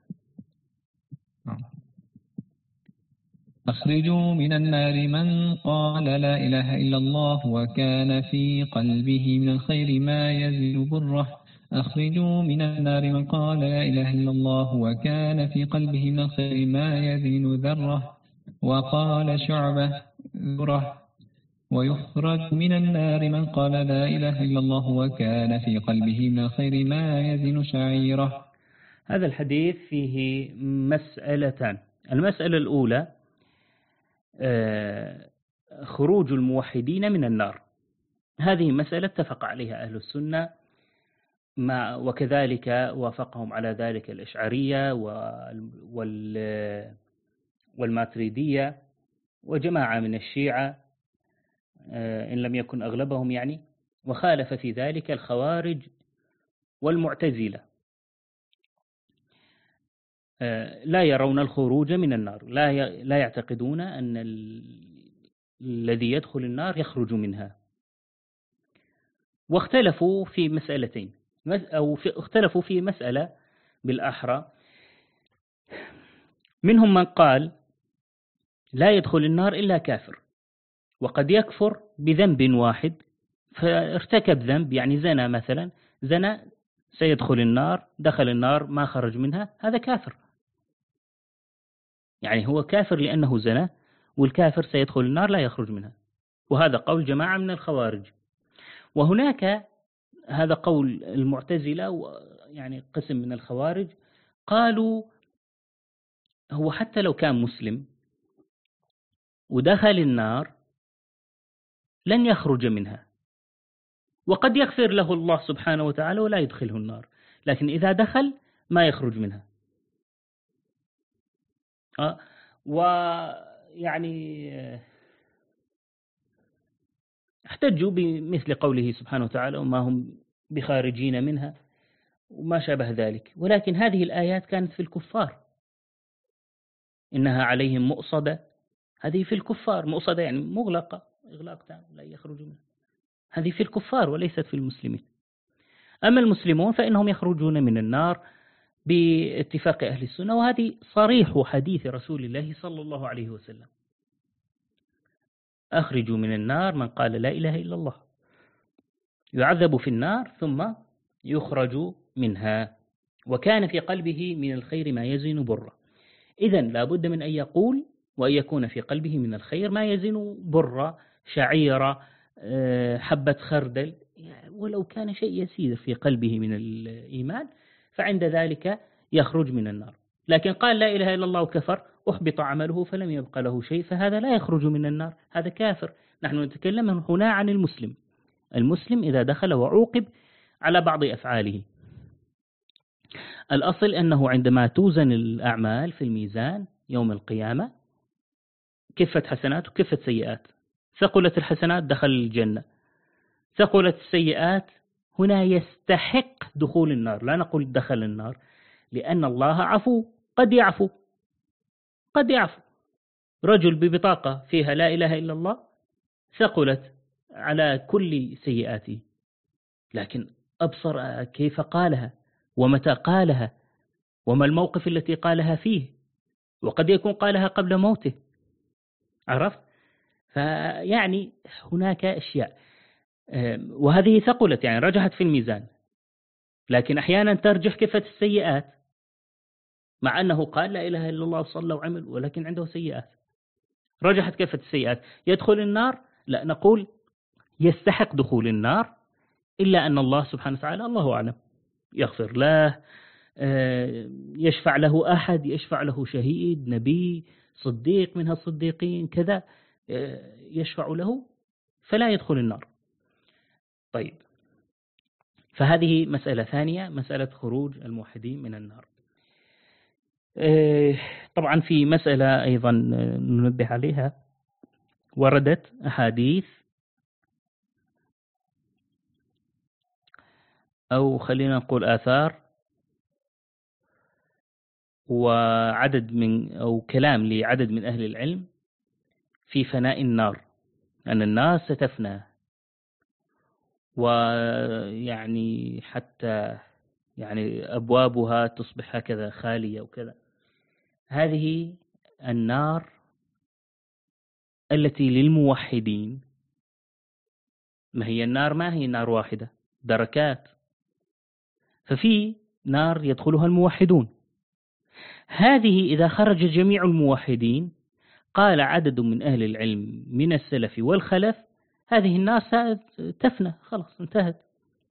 أخرجوا من النار من قال لا إله إلا الله وكان في قلبه من الخير ما يزن بره. أخرجوا من النار من قال لا إله إلا الله وكان في قلبه من الخير ما يزن ذرة. وقال شعبة ذرة. ويخرج من النار من قال لا إله إلا الله وكان في قلبه من الخير ما يزن شعيرة. هذا الحديث فيه مسألتان. المسألة الأولى خروج الموحدين من النار، هذه مسألة اتفق عليها أهل السنة، مع وكذلك وافقهم على ذلك الأشعرية والماتريدية وجماعة من الشيعة إن لم يكن أغلبهم يعني، وخالف في ذلك الخوارج والمعتزلة، لا يرون الخروج من النار، لا لا يعتقدون أن الذي يدخل النار يخرج منها. واختلفوا في مسألتين، أو في اختلفوا في مسألة بالأحرى. منهم من قال لا يدخل النار إلا كافر، وقد يكفر بذنب واحد، فارتكب ذنب يعني زنا مثلا، زنا سيدخل النار، دخل النار ما خرج منها، هذا كافر، يعني هو كافر لأنه زنا، والكافر سيدخل النار لا يخرج منها. وهذا قول جماعة من الخوارج. وهناك هذا قول المعتزلة، يعني قسم من الخوارج قالوا هو حتى لو كان مسلم ودخل النار لن يخرج منها، وقد يغفر له الله سبحانه وتعالى ولا يدخله النار، لكن إذا دخل ما يخرج منها. أه ويعني احتجوا بمثل قوله سبحانه وتعالى وما هم بخارجين منها وما شابه ذلك. ولكن هذه الآيات كانت في الكفار، إنها عليهم مؤصدة، هذه في الكفار، مؤصدة يعني مغلقة إغلاق تام لا يخرج منها، هذه في الكفار وليست في المسلمين. أما المسلمون فإنهم يخرجون من النار باتفاق أهل السنة، وهذه صريح حديث رسول الله صلى الله عليه وسلم: أخرجوا من النار من قال لا إله إلا الله، يعذب في النار ثم يخرج منها، وكان في قلبه من الخير ما يزن برا. إذن لا بد من أن يقول وأن يكون في قلبه من الخير ما يزن برا، شعيرة، حبة خردل، ولو كان شيء يسير في قلبه من الإيمان، فعند ذلك يخرج من النار. لكن قال لا إله إلا الله وكفر، أحبط عمله فلم يبقى له شيء، فهذا لا يخرج من النار، هذا كافر. نحن نتكلم هنا عن المسلم. المسلم إذا دخل وعوقب على بعض أفعاله، الأصل أنه عندما توزن الأعمال في الميزان يوم القيامة كفة حسنات وكفة سيئات، ثقلت الحسنات دخل الجنة، ثقلت السيئات هنا يستحق دخول النار. لا نقول دخل النار، لأن الله عفو، قد يعفو قد يعفو. رجل ببطاقة فيها لا إله إلا الله ثقلت على كل سيئاته، لكن أبصر كيف قالها ومتى قالها وما الموقف التي قالها فيه، وقد يكون قالها قبل موته، عرفت؟ فيعني هناك أشياء، وهذه ثقلت يعني رجحت في الميزان، لكن أحيانا ترجح كفة السيئات، مع أنه قال لا إله إلا الله وصلى وعمل، ولكن عنده سيئات، رجحت كفة السيئات. يدخل النار؟ لا، نقول يستحق دخول النار، إلا أن الله سبحانه وتعالى الله أعلم يغفر له، يشفع له أحد، يشفع له شهيد، نبي، صديق من هالصديقين كذا، يشفع له فلا يدخل النار. طيب، فهذه مسألة ثانية، مسألة خروج الموحدين من النار. طبعا في مسألة أيضا ننبه عليها، وردت أحاديث أو خلينا نقول آثار وعدد من أو كلام لعدد من أهل العلم في فناء النار، أن النار ستفنى، ويعني حتى يعني أبوابها تصبح هكذا خالية وكذا. هذه النار التي للموحدين، ما هي النار ما هي نار واحدة، دركات، ففي نار يدخلها الموحدون. هذه إذا خرج جميع الموحدين، قال عدد من أهل العلم من السلف والخلف، هذه النار تفنى خلاص انتهت.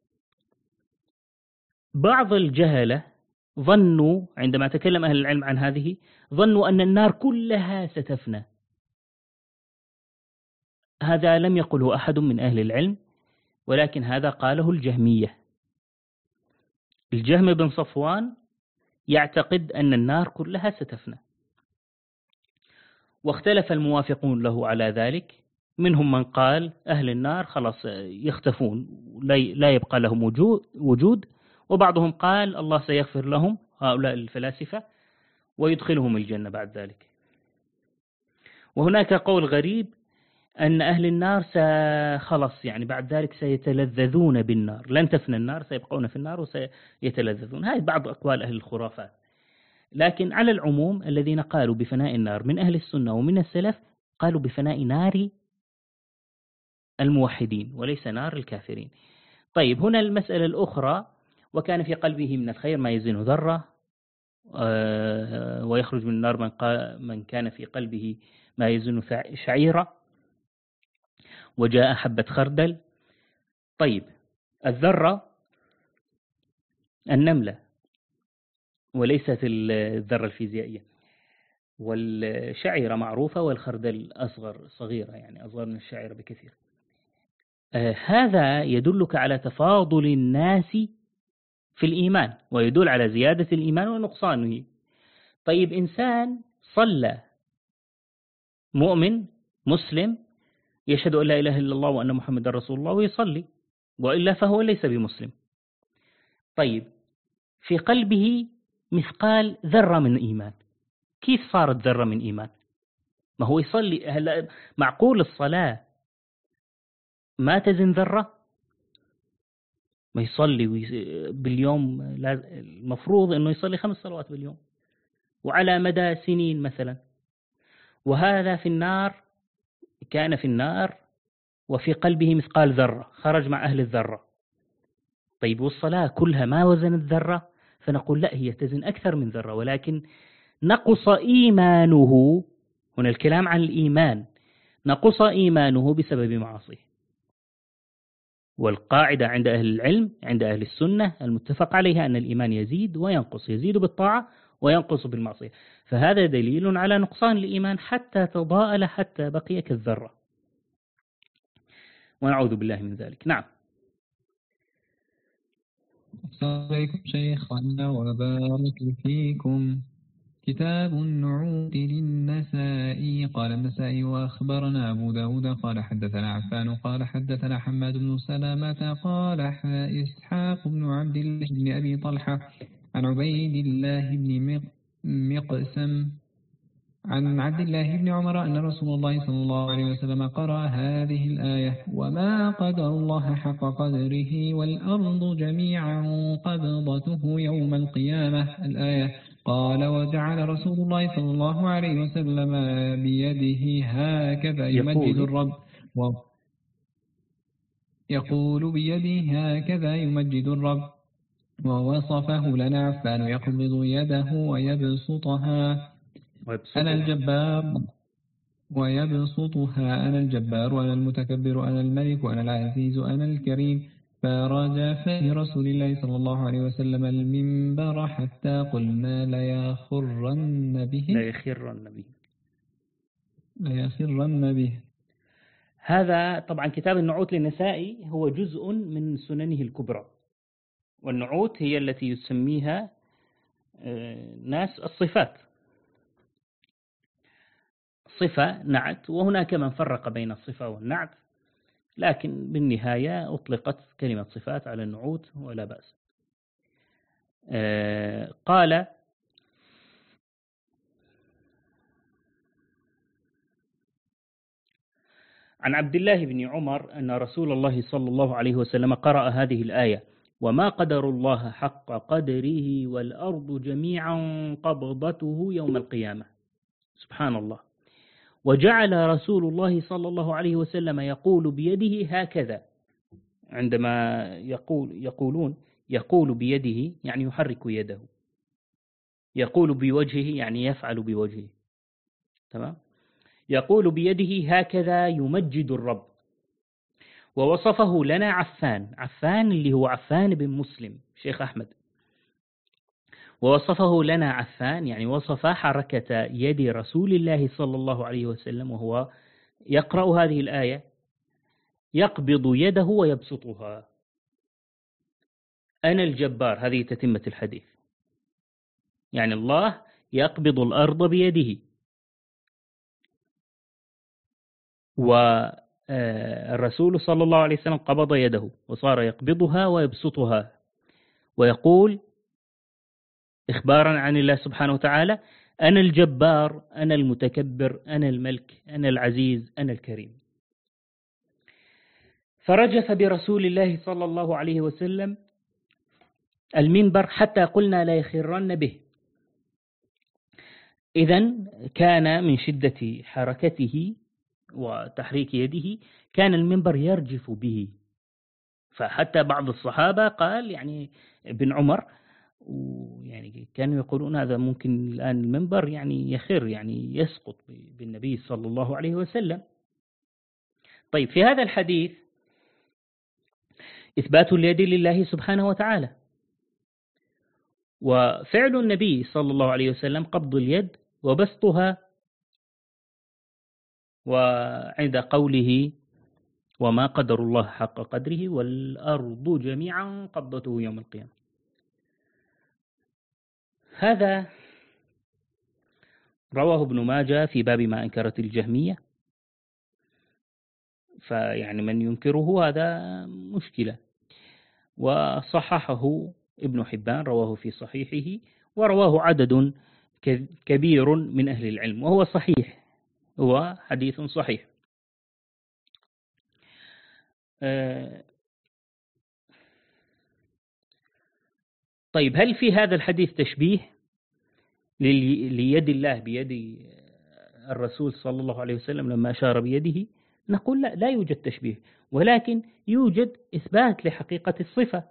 بعض الجهلة ظنوا عندما تكلم أهل العلم عن هذه، ظنوا أن النار كلها ستفنى. هذا لم يقله أحد من أهل العلم، ولكن هذا قاله الجهمية. الجهم بن صفوان يعتقد أن النار كلها ستفنى، واختلف الموافقون له على ذلك. منهم من قال أهل النار خلاص يختفون لا يبقى لهم وجود، وبعضهم قال الله سيغفر لهم، هؤلاء الفلاسفة، ويدخلهم الجنة بعد ذلك. وهناك قول غريب أن أهل النار خلاص يعني بعد ذلك سيتلذذون بالنار، لن تفنى النار، سيبقون في النار وسيتلذذون. هذه بعض أقوال أهل الخرافات. لكن على العموم الذين قالوا بفناء النار من أهل السنة ومن السلف قالوا بفناء نار الموحدين وليس نار الكافرين. طيب، هنا المسألة الأخرى: وكان في قلبه من الخير ما يزن ذرة، ويخرج من النار من, من كان في قلبه ما يزن شعيرة، وجاء حبة خردل. طيب، الذرة النملة وليست الذرة الفيزيائية، والشعيرة معروفة، والخردل أصغر صغيرة يعني أصغر من الشعيرة بكثير. آه هذا يدلك على تفاضل الناس في الإيمان، ويدل على زيادة الإيمان ونقصانه. طيب، إنسان صلى مؤمن مسلم يشهد أن لا إله إلا الله وأن محمد رسول الله ويصلي، وإلا فهو ليس بمسلم. طيب، في قلبه مثقال ذرة من إيمان، كيف صارت ذرة من إيمان؟ ما هو يصلي. هل معقول الصلاة ما تزن ذرة؟ ما يصلي باليوم، المفروض أنه يصلي خمس صلوات باليوم وعلى مدى سنين مثلا، وهذا في النار، كان في النار وفي قلبه مثقال ذرة، خرج مع أهل الذرة. طيب، والصلاة كلها ما وزنت ذرة؟ فنقول لا، هي تزن أكثر من ذرة، ولكن نقص إيمانه. هنا الكلام عن الإيمان، نقص إيمانه بسبب معاصيه. والقاعدة عند أهل العلم عند أهل السنة المتفق عليها أن الإيمان يزيد وينقص، يزيد بالطاعة وينقص بالمعصية. فهذا دليل على نقصان الإيمان حتى تضاءل، حتى بقي كالذرة، ونعوذ بالله من ذلك. نعم. السلام عليكم شيخنا وبارك فيكم. كتاب النعوت للنسائي. قال النسائي: وأخبرنا أبو داود قال حدثنا عفان قال حدثنا حماد بن سلامة قال إسحاق بن عبد الله بن أبي طلحة عن عبيد الله بن مقسم عن عبد الله بن عمر أن رسول الله صلى الله عليه وسلم قرأ هذه الآية: وما قدر الله حق قدره والأرض جميعا قبضته يوم القيامة. الآية. قال: وجعل رسول الله صلى الله عليه وسلم بيده هكذا يمجد الرب و يقول بيده هكذا يمجد الرب، ووصفه لنا عفان يقبض يده ويبسطها أنا الجبار ويبسطها أنا الجبار أنا المتكبر أنا الملك أنا العزيز أنا الكريم. فرجف رسول الله صلى الله عليه وسلم المنبر حتى قلنا ليخرن به ليخرن به ليخرن به. هذا طبعا كتاب النعوت للنسائي هو جزء من سننه الكبرى، والنعوت هي التي يسميها ناس الصفات. صفة نعت، وهناك من فرق بين الصفة والنعت، لكن بالنهاية أطلقت كلمة صفات على النعوت ولا بأس. آه قال: عن عبد الله بن عمر أن رسول الله صلى الله عليه وسلم قرأ هذه الآية: وما قدر الله حق قدره والأرض جميعا قبضته يوم القيامة. سبحان الله. وجعل رسول الله صلى الله عليه وسلم يقول بيده هكذا، عندما يقول يقولون يقول بيده يعني يحرك يده، يقول بوجهه يعني يفعل بوجهه، تمام؟ يقول بيده هكذا يمجد الرب. ووصفه لنا عفان، عفان اللي هو عفان بن مسلم شيخ أحمد، ووصفه لنا عفان يعني وصف حركة يد رسول الله صلى الله عليه وسلم وهو يقرأ هذه الآية، يقبض يده ويبسطها. أنا الجبار، هذه تتمة الحديث، يعني الله يقبض الأرض بيده، والرسول صلى الله عليه وسلم قبض يده وصار يقبضها ويبسطها، ويقول إخبارا عن الله سبحانه وتعالى: أنا الجبار، أنا المتكبر، أنا الملك، أنا العزيز، أنا الكريم. فرجف برسول الله صلى الله عليه وسلم المنبر حتى قلنا لا يخرن به. إذن كان من شدة حركته وتحريك يده كان المنبر يرجف به، فحتى بعض الصحابة قال يعني ابن عمر يعني كانوا يقولون هذا ممكن الآن المنبر يعني يخر، يعني يسقط بالنبي صلى الله عليه وسلم. طيب، في هذا الحديث إثبات اليد لله سبحانه وتعالى، وفعل النبي صلى الله عليه وسلم قبض اليد وبسطها، وعند قوله: وما قدر الله حق قدره والأرض جميعا قبضته يوم القيامة. هذا رواه ابن ماجه في باب ما أنكرت الجهمية، فيعني من ينكره هذا مشكلة. وصححه ابن حبان، رواه في صحيحه، ورواه عدد كبير من أهل العلم، وهو صحيح، هو حديث صحيح. طيب، هل في هذا الحديث تشبيه ليد الله بيد الرسول صلى الله عليه وسلم لما أشار بيده؟ نقول لا، لا يوجد تشبيه، ولكن يوجد إثبات لحقيقة الصفة،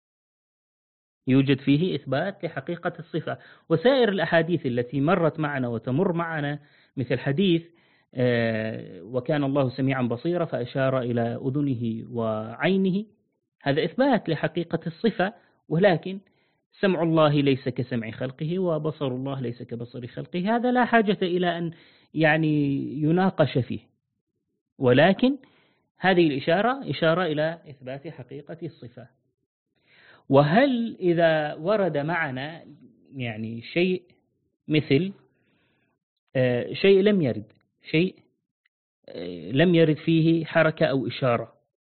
يوجد فيه إثبات لحقيقة الصفة. وسائر الأحاديث التي مرت معنا وتمر معنا مثل حديث وكان الله سميعا بصيرا فأشار إلى أذنه وعينه، هذا إثبات لحقيقة الصفة، ولكن سمع الله ليس كسمع خلقه وبصر الله ليس كبصر خلقه، هذا لا حاجة إلى أن يعني يناقش فيه، ولكن هذه الإشارة إشارة إلى إثبات حقيقة الصفة. وهل إذا ورد معنا يعني شيء مثل شيء لم يرد، شيء لم يرد فيه حركة أو إشارة،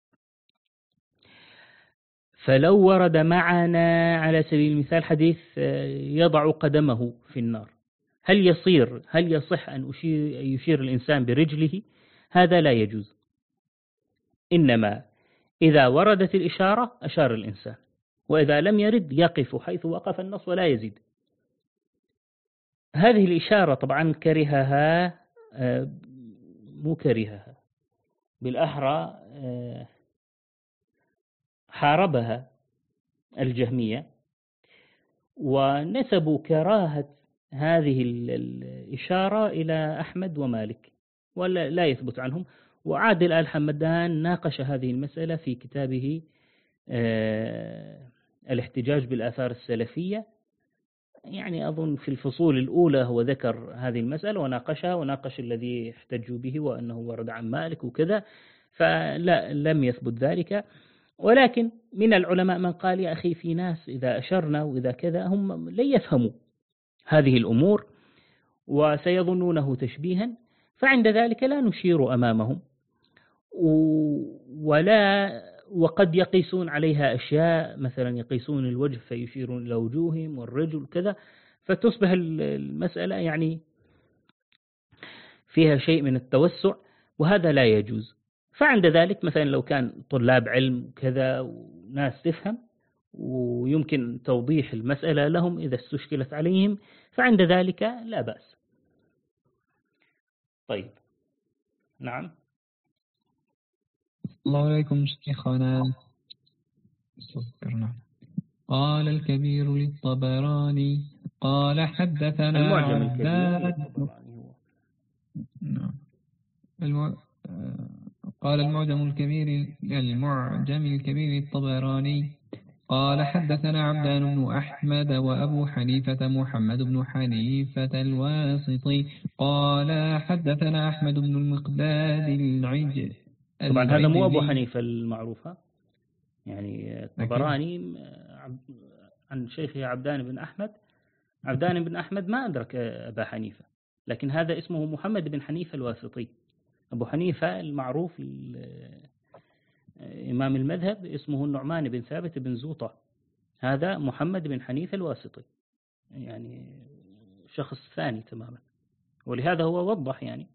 فلو ورد معنا على سبيل المثال حديث يضع قدمه في النار، هل يصير هل يصح أن أشير يشير الإنسان برجله؟ هذا لا يجوز، إنما إذا وردت الإشارة أشار الإنسان، وإذا لم يرد يقف حيث وقف النص ولا يزيد. هذه الإشارة طبعا كرهها مو كرهها بالأحرى حاربها الجهمية، ونسبوا كراهة هذه الإشارة إلى أحمد ومالك، ولا لا يثبت عنهم. وعادل آل حمدان ناقش هذه المسألة في كتابه الاحتجاج بالآثار السلفية، يعني أظن في الفصول الأولى هو ذكر هذه المسألة وناقشها، وناقش الذي احتجوا به وأنه ورد عن مالك وكذا، فلا لم يثبت ذلك. ولكن من العلماء من قال يا أخي في ناس إذا أشرنا وإذا كذا هم لن يفهموا هذه الأمور وسيظنونه تشبيها، فعند ذلك لا نشير أمامهم، ولا وقد يقيسون عليها أشياء، مثلا يقيسون الوجه فيشيرون إلى وجوههم والرجل كذا، فتصبح المسألة يعني فيها شيء من التوسع، وهذا لا يجوز. فعند ذلك مثلا لو كان طلاب علم كذا وناس تفهم ويمكن توضيح المسألة لهم إذا استشكلت عليهم، فعند ذلك لا بأس. طيب، نعم. الله عليكم شيخنا. قال الكبير للطبراني قال حدثنا المعجم الكبير عبدان. للطبراني هو نعم. الم... قال المعجم الكبير المعجم الكبير للطبراني قال حدثنا عبدان بن أحمد وأبو حنيفة محمد بن حنيفة الواسطي قال حدثنا أحمد بن المقداد العج. طبعا هذا مو أبو حنيفة المعروفة، يعني الطبراني عن شيخه عبدان بن أحمد. عبدان بن أحمد ما أدرك أبا حنيفة، لكن هذا اسمه محمد بن حنيفة الواسطي. أبو حنيفة المعروف إمام المذهب اسمه النعمان بن ثابت بن زوطة، هذا محمد بن حنيفة الواسطي، يعني شخص ثاني تماما، ولهذا هو وضح يعني.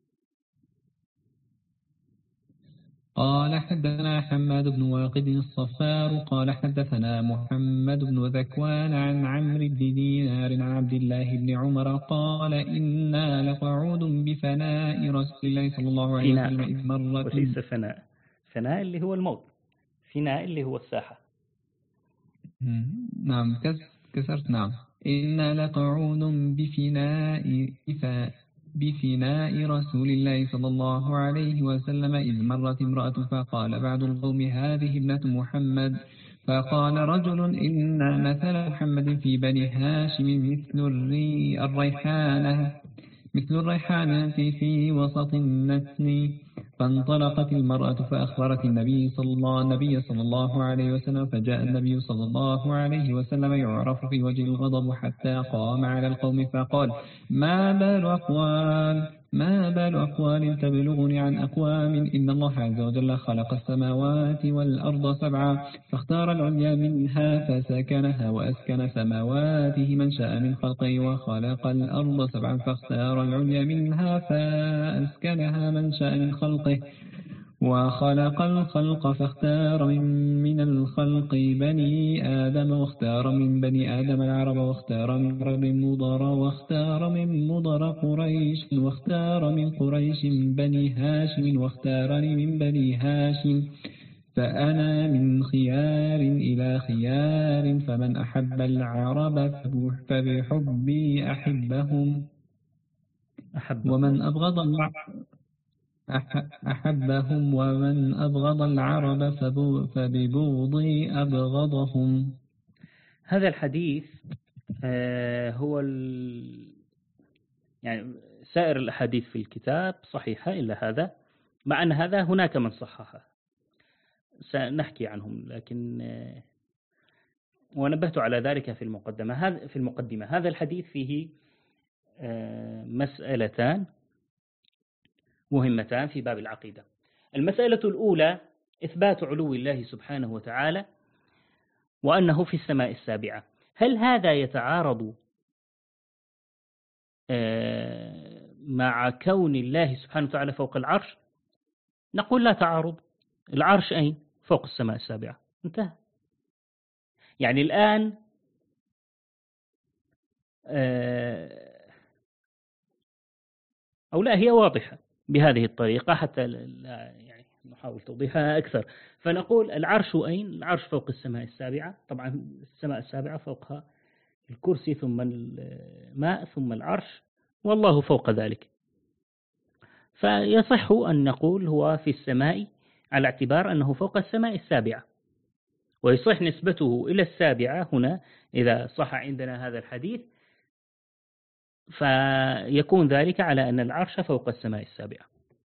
قال حدثنا حماد بن واقد الصفار قال حدثنا محمد بن ذكوان عن عمرو بن دينار عن عبد الله بن عمر قال إنا لقعود بفناء رسول الله صلى الله عليه وسلم إذ مرت. وليس فناء، فناء اللي هو الموت، فناء اللي هو الساحة. نعم كسرت. نعم. إنا لقعود بفناء بفناء رسول الله صلى الله عليه وسلم إذ مرت امرأة فقال بعض القوم هذه ابنة محمد، فقال رجل إن مثل محمد في بني هاشم مثل الريحانة مثل الريحانة في وسط النتن. فانطلقت المرأة فأخبرت النبي صلى الله النبي صلى الله عليه وسلم، فجاء النبي صلى الله عليه وسلم يعرف في وجه الغضب حتى قام على القوم فقال ما بال أقوال ما بال أقوال تبلغني عن أقوام إن الله عز وجل خلق السماوات والأرض سبعا فاختار العليا منها فسكنها وأسكن سماواته من شاء من خلقه، وخلق الأرض سبعا فاختار العليا منها فأسكنها من شاء من خلقه، وخلق الخلق فاختار من, من الخلق بني آدم، واختار من بني آدم العرب، واختار من عرب مضر، واختار من مضر قريش، واختار من قريش بني هاشم، واختارني من بني هاشم، فأنا من خيار إلى خيار، فمن أحب العرب فبحبي أحبهم، أحبهم. ومن أبغض أحبهم ومن أبغض العرب فببغضي أبغضهم. هذا الحديث هو يعني سائر الأحاديث في الكتاب صحيحة إلا هذا، مع أن هذا هناك من صححه سنحكي عنهم، لكن ونبهت على ذلك في المقدمة. هذا في المقدمة هذا الحديث فيه مسألتان مهمتان في باب العقيدة. المسألة الأولى إثبات علو الله سبحانه وتعالى وأنه في السماء السابعة. هل هذا يتعارض مع كون الله سبحانه وتعالى فوق العرش؟ نقول لا تعارض. العرش أين؟ فوق السماء السابعة، انتهى. يعني الآن أو لا، هي واضحة بهذه الطريقة حتى لا يعني نحاول توضيحها أكثر. فنقول العرش أين؟ العرش فوق السماء السابعة، طبعا السماء السابعة فوقها الكرسي ثم الماء ثم العرش، والله فوق ذلك. فيصح أن نقول هو في السماء على اعتبار أنه فوق السماء السابعة، ويصح نسبته إلى السابعة هنا إذا صح عندنا هذا الحديث، فيكون ذلك على أن العرش فوق السماء السابعة.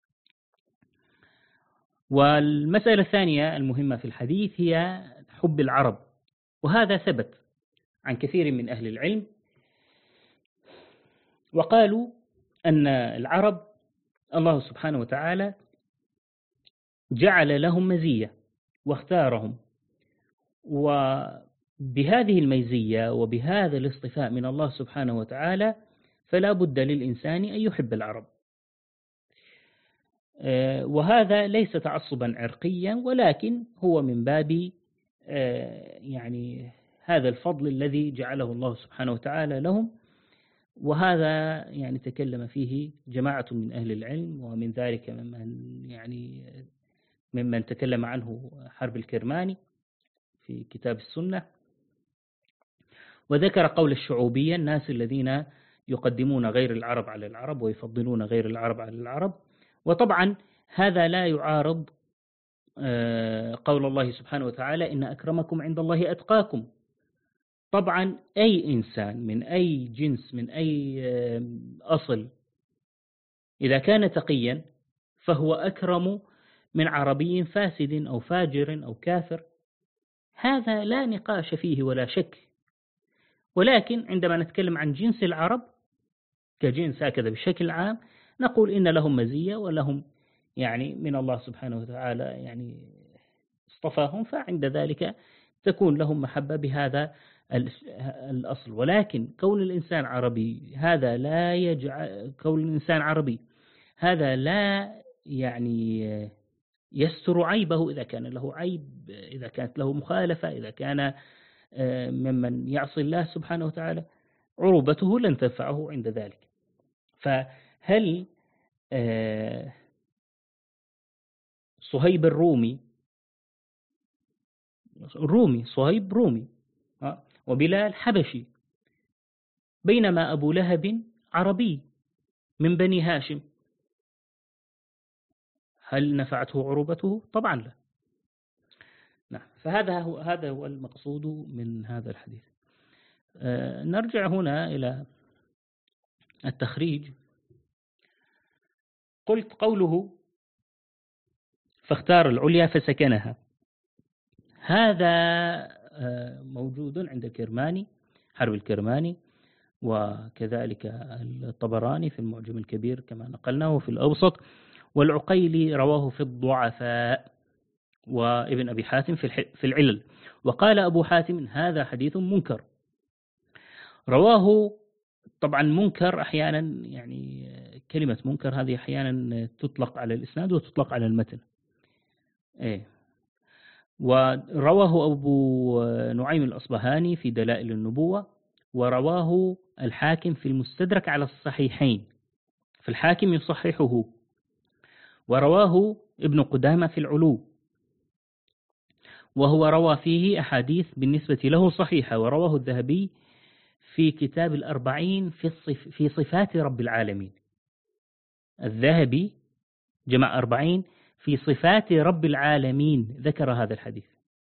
والمسألة الثانية المهمة في الحديث هي حب العرب، وهذا ثبت عن كثير من أهل العلم، وقالوا أن العرب الله سبحانه وتعالى جعل لهم مزية واختارهم، وبهذه الميزية وبهذا الاصطفاء من الله سبحانه وتعالى فلا بد للإنسان أن يحب العرب. وهذا ليس تعصبا عرقيا، ولكن هو من باب يعني هذا الفضل الذي جعله الله سبحانه وتعالى لهم، وهذا يعني تكلم فيه جماعة من أهل العلم، ومن ذلك ممن يعني ممن تكلم عنه حرب الكرماني في كتاب السنة، وذكر قول الشعوبية، الناس الذين يقدمون غير العرب على العرب ويفضلون غير العرب على العرب. وطبعا هذا لا يعارض قول الله سبحانه وتعالى إن أكرمكم عند الله أتقاكم. طبعا أي إنسان من أي جنس من أي أصل إذا كان تقيا فهو أكرم من عربي فاسد أو فاجر أو كافر، هذا لا نقاش فيه ولا شك. ولكن عندما نتكلم عن جنس العرب كجنس هكذا بشكل عام نقول إن لهم مزية ولهم يعني من الله سبحانه وتعالى يعني اصطفاهم، فعند ذلك تكون لهم محبة بهذا الأصل. ولكن كون الإنسان عربي هذا لا يجعل كون الإنسان عربي هذا لا يعني يستر عيبه إذا كان له عيب، إذا كانت له مخالفة، إذا كان ممن يعصي الله سبحانه وتعالى، عروبته لن تنفعه عند ذلك. فهل صهيب الرومي رومي صهيب رومي وبلال حبشي، بينما أبو لهب عربي من بني هاشم، هل نفعته عروبته؟ طبعا لا. نعم، فهذا هو هذا هو المقصود من هذا الحديث. أه نرجع هنا إلى التخريج. قلت قوله فاختار العليا فسكنها، هذا أه موجود عند الكرماني حرب الكرماني، وكذلك الطبراني في المعجم الكبير كما نقلناه في الأوسط، والعقيلي رواه في الضعفاء، وابن أبي حاتم في العلل. وقال أبو حاتم هذا حديث منكر. رواه طبعا منكر أحيانا، يعني كلمة منكر هذه أحيانا تطلق على الإسناد وتطلق على المتن. إيه. ورواه أبو نعيم الأصبهاني في دلائل النبوة، ورواه الحاكم في المستدرك على الصحيحين، فالحاكم يصححه، ورواه ابن قدامة في العلو، وهو روى فيه أحاديث بالنسبة له صحيحة، ورواه الذهبي في كتاب الأربعين في, الصف في صفات رب العالمين. الذهبي جمع أربعين في صفات رب العالمين ذكر هذا الحديث.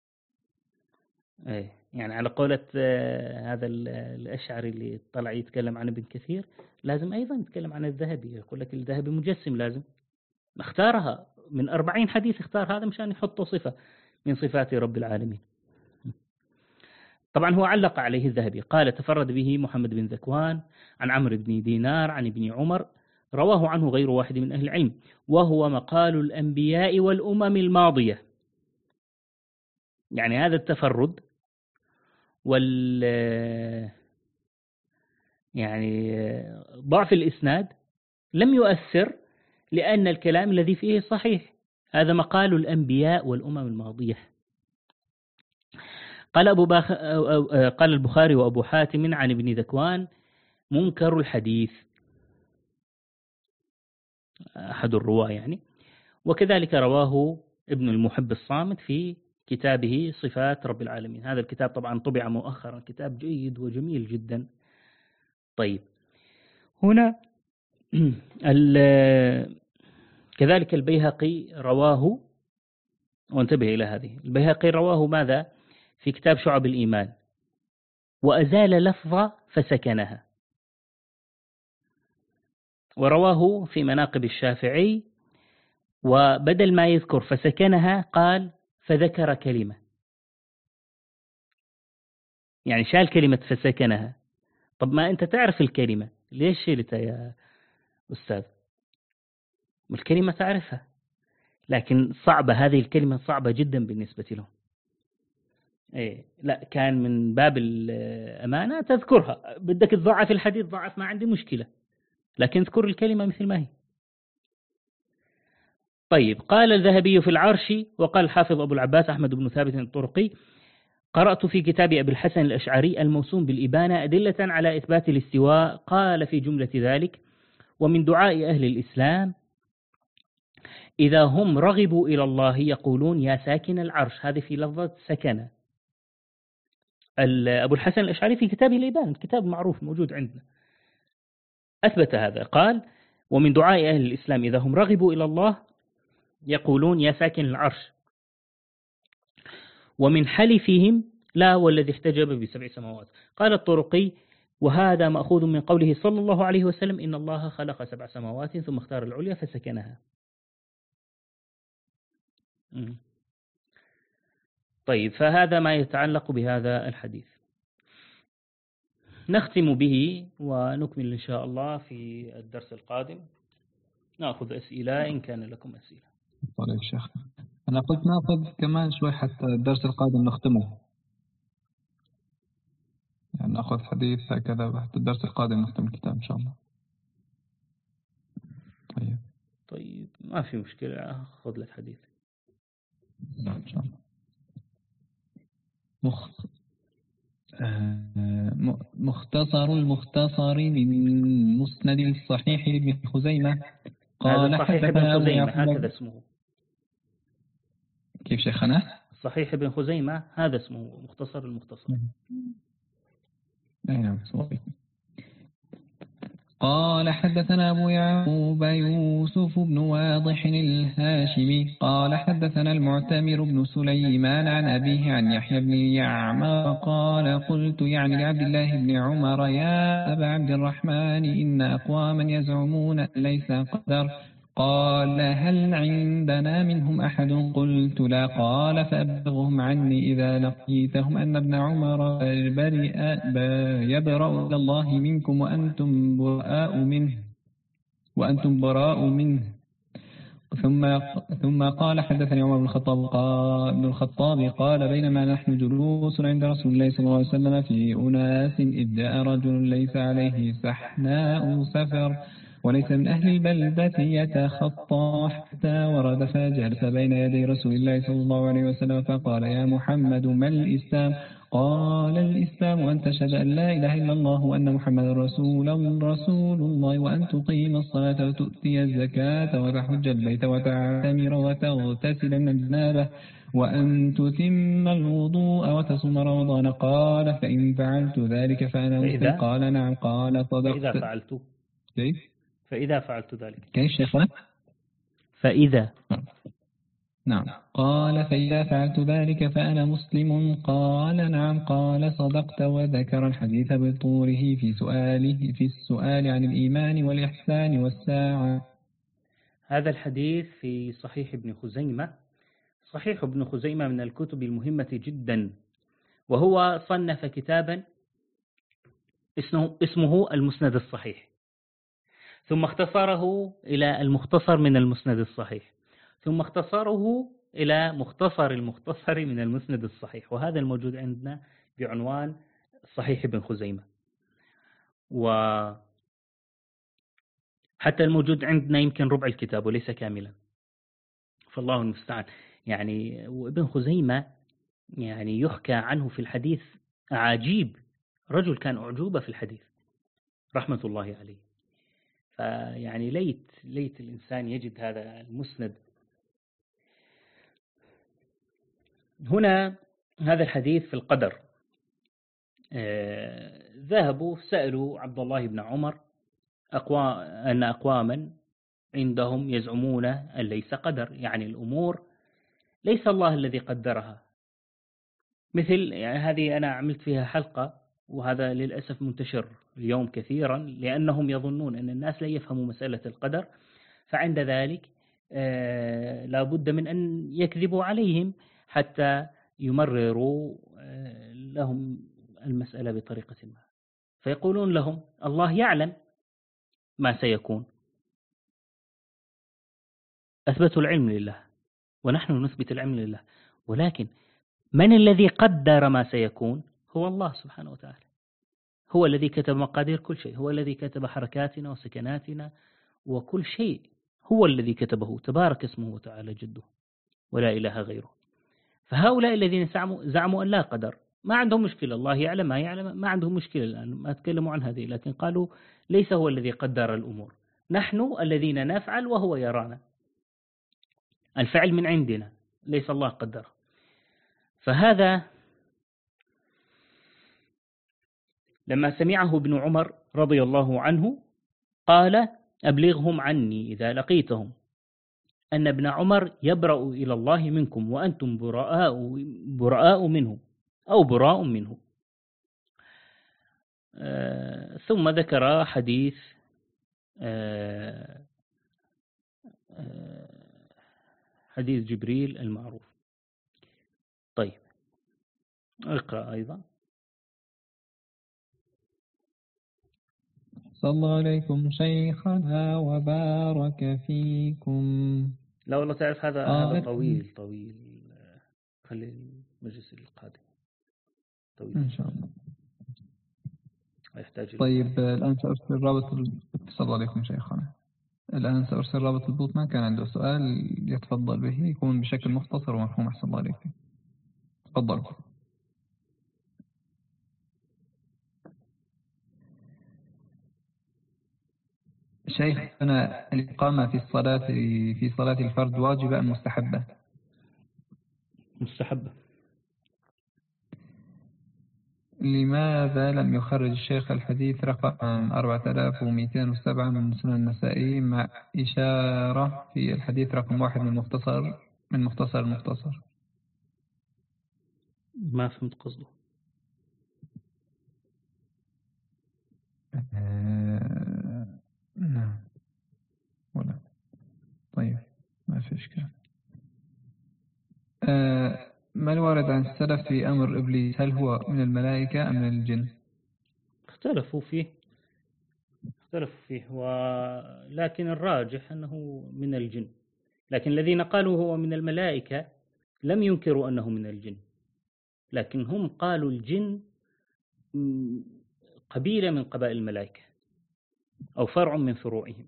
أيه يعني على قولة هذا الأشعري اللي طلع يتكلم عن ابن كثير، لازم أيضا يتكلم عن الذهبي، يقول لك الذهبي مجسم، لازم اختارها من أربعين حديث، اختار هذا مشان يحط صفة من صفات رب العالمين. طبعا هو علق عليه الذهبي، قال تفرد به محمد بن ذكوان عن عمرو بن دينار عن ابن عمر، رواه عنه غير واحد من أهل العلم، وهو مقال الأنبياء والأمم الماضية. يعني هذا التفرد وال يعني ضعف الإسناد لم يؤثر، لأن الكلام الذي فيه صحيح. هذا مقال الأنبياء والأمم الماضية. قال أبو باخ... قال البخاري وأبو حاتم عن ابن ذكوان منكر الحديث، أحد الرواة يعني. وكذلك رواه ابن المحب الصامت في كتابه صفات رب العالمين. هذا الكتاب طبعا طبع مؤخرا، كتاب جيد وجميل جدا. طيب هنا كذلك البيهقي رواه، وانتبه إلى هذه، البيهقي رواه ماذا في كتاب شعب الإيمان، وأزال لفظة فسكنها. ورواه في مناقب الشافعي، وبدل ما يذكر فسكنها قال فذكر كلمة، يعني شال كلمة فسكنها. طب ما أنت تعرف الكلمة، ليش شلتها يا أستاذ؟ والكلمة تعرفها، لكن صعبة، هذه الكلمة صعبة جدا بالنسبة لهم. إيه لا، كان من باب الأمانة تذكرها، بدك تضعف الحديث ضعف، ما عندي مشكلة، لكن اذكر الكلمة مثل ما هي. طيب، قال الذهبي في العرش، وقال الحافظ أبو العباس أحمد بن ثابت الطرقي: قرأت في كتاب أبي الحسن الأشعري الموسوم بالإبانة أدلة على إثبات الاستواء، قال في جملة ذلك: ومن دعاء أهل الإسلام إذا هم رغبوا إلى الله يقولون يا ساكن العرش. هذه في لفظة سكن. أبو الحسن الأشعري في كتاب الإبانة، كتاب معروف موجود عندنا، أثبت هذا، قال: ومن دعاء أهل الإسلام إذا هم رغبوا إلى الله يقولون يا ساكن العرش. ومن حلفهم لا والذي احتجب بسبع سماوات. قال الطرقي: وهذا مأخوذ من قوله صلى الله عليه وسلم: إن الله خلق سبع سماوات ثم اختار العليا فسكنها. طيب، فهذا ما يتعلق بهذا الحديث. نختم به ونكمل إن شاء الله في الدرس القادم، نأخذ أسئلة إن كان لكم أسئلة. طيب شيخ، أنا قلت نأخذ كمان شوي حتى الدرس القادم نختمه، يعني نأخذ حديث هكذا حتى الدرس القادم نختم الكتاب إن شاء الله. طيب طيب ما في مشكلة، أخذ لك حديث. نعم إن شاء الله. مخ... مختصر المختصر من مسند الصحيح لابن خزيمة. قال صحيح ابن خزيمة هكذا اسمه. كيف شيخنا؟ صحيح ابن خزيمة هذا اسمه، مختصر المختصر. نعم. قال حدثنا أبو يعقوب يوسف بن واضح الهاشمي قال حدثنا المعتمر بن سليمان عن أبيه عن يحيى بن يعمر قال: قلت يعني لعبد الله بن عمر: يا أبا عبد الرحمن، إن أقواما يزعمون ليس قدر. قال: هل عندنا منهم أحد؟ قلت: لا. قال: فأبلغهم عني إذا لقيتهم أن ابن عمر برئ يبرأ إلى الله منكم وأنتم براء منه وأنتم براء منه. ثم ثم قال: حدثني عمر بن الخطاب قال بن الخطاب قال: بينما نحن جلوس عند رسول الله صلى الله عليه وسلم في أناس إذ جاء رجل ليس عليه سحناء سفر وليس من أهل البلدة يتخطى حتى ورد فجلس بين يدي رسول الله صلى الله عليه وسلم فقال: يا محمد، ما الإسلام؟ قال: الإسلام أن تشهد أن لا إله إلا الله وأن محمد رسول رسول الله وأن تقيم الصلاة وتؤتي الزكاة وتحج البيت وتعتمر وتغتسل من الجنابة وأن تتم الوضوء وتصوم رمضان. قال: فإن فعلت ذلك فأنا مسلم. قال: نعم. قال: صدقت. فإذا فعلت كيف؟ فإذا فعلت ذلك كيف شيخنا؟ فإذا نعم. قال: فإذا فعلت ذلك فأنا مسلم. قال: نعم. قال: صدقت. وذكر الحديث بطوله في سؤاله في السؤال عن الإيمان والإحسان والساعة. هذا الحديث في صحيح ابن خزيمة. صحيح ابن خزيمة من الكتب المهمة جدا، وهو صنف كتابا اسمه, اسمه المسند الصحيح، ثم اختصره إلى المختصر من المسند الصحيح، ثم اختصره إلى مختصر المختصر من المسند الصحيح، وهذا الموجود عندنا بعنوان صحيح ابن خزيمة. وحتى الموجود عندنا يمكن ربع الكتاب وليس كاملا، فالله المستعان. يعني وابن خزيمة يعني يحكى عنه في الحديث عجيب، رجل كان أعجوبة في الحديث رحمة الله عليه. فيعني ليت ليت الإنسان يجد هذا المسند. هنا هذا الحديث في القدر. آه ذهبوا سألوا عبد الله بن عمر أقوى أن أقواما عندهم يزعمون أن ليس قدر، يعني الأمور ليس الله الذي قدرها. مثل يعني هذه أنا عملت فيها حلقة، وهذا للأسف منتشر اليوم كثيرا، لأنهم يظنون أن الناس لا يفهموا مسألة القدر، فعند ذلك آه لا بد من أن يكذبوا عليهم حتى يمرروا آه لهم المسألة بطريقة ما، فيقولون لهم الله يعلم ما سيكون، أثبتوا العلم لله ونحن نثبت العلم لله، ولكن من الذي قدر ما سيكون؟ هو الله سبحانه وتعالى، هو الذي كتب مقادير كل شيء، هو الذي كتب حركاتنا وسكناتنا وكل شيء، هو الذي كتبه، تبارك اسمه وتعالى جده ولا إله غيره. فهؤلاء الذين زعموا زعموا أن لا قدر ما عندهم مشكلة، الله يعلم ما يعلم، ما عندهم مشكلة الآن، ما تكلموا عن هذه، لكن قالوا ليس هو الذي قدر الأمور، نحن الذين نفعل وهو يرانا، الفعل من عندنا ليس الله قدره. فهذا لما سمعه ابن عمر رضي الله عنه قال أبلغهم عني إذا لقيتهم أن ابن عمر يبرأ إلى الله منكم وأنتم براء, براء منه أو براء منه. آه ثم ذكر حديث آه آه حديث جبريل المعروف. طيب اقرأ أيضا. صلى عليكم شيخنا وبارك فيكم. لا والله تعرف هذا آه هذا طويل طويل، خلي المجلس القادم طويل إن شاء الله. يحتاج. طيب الآن سأرسل رابط اتصل عليكم شيخنا. الآن سأرسل رابط البوت، ما كان عنده سؤال يتفضل به، يكون بشكل مختصر ومفهوم. أحسن الله عليك، تفضل. شيخنا الإقامة في الصلاة في صلاة الفرد واجبة أم مستحبة؟ مستحبة. لماذا لم يخرج الشيخ الحديث رقم أربعة آلاف ومئتين وسبعة من سنن النسائي مع إشارة في الحديث رقم واحد من مختصر من مختصر المختصر؟ ما فهمت قصده. آه... نعم ولا طيب ما في إشكال. آه... ما الوارد عن السلف في أمر إبليس، هل هو من الملائكة أم من الجن؟ اختلفوا فيه اختلفوا فيه ولكن الراجح أنه من الجن، لكن الذين قالوا هو من الملائكة لم ينكروا أنه من الجن، لكن هم قالوا الجن قبيلة من قبائل الملائكة أو فرع من فروعهم،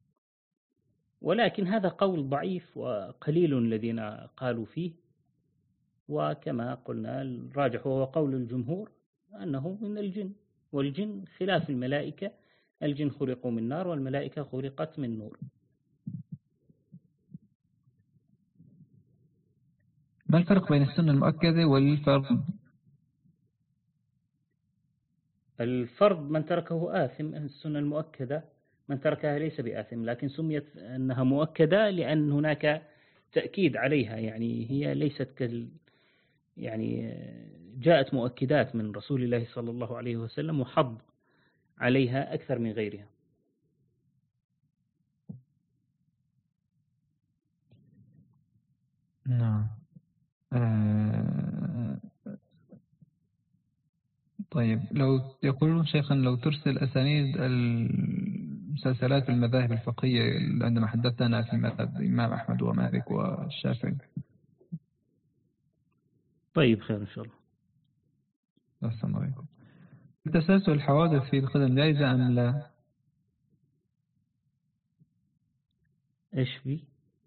ولكن هذا قول ضعيف وقليل الذين قالوا فيه، وكما قلنا الراجح وهو قول الجمهور أنه من الجن، والجن خلاف الملائكة، الجن خلقوا من نار والملائكة خلقت من نور. ما الفرق بين السنة المؤكدة والفرض؟ الفرض من تركه آثم، السنة المؤكدة من تركها ليس بآثم، لكن سميت أنها مؤكدة لأن هناك تأكيد عليها، يعني هي ليست كال يعني جاءت مؤكدات من رسول الله صلى الله عليه وسلم وحض عليها أكثر من غيرها. نعم. آه... طيب لو يقولون شيخا لو ترسل أسانيد المسلسلات المذاهب الفقهية عندما حدثنا في مذهب الإمام أحمد ومالك والشافعي. طيب خير إن شاء الله. السلام عليكم. تسلسل الحوادث في القدم جائزة أم لا؟ إيش بي؟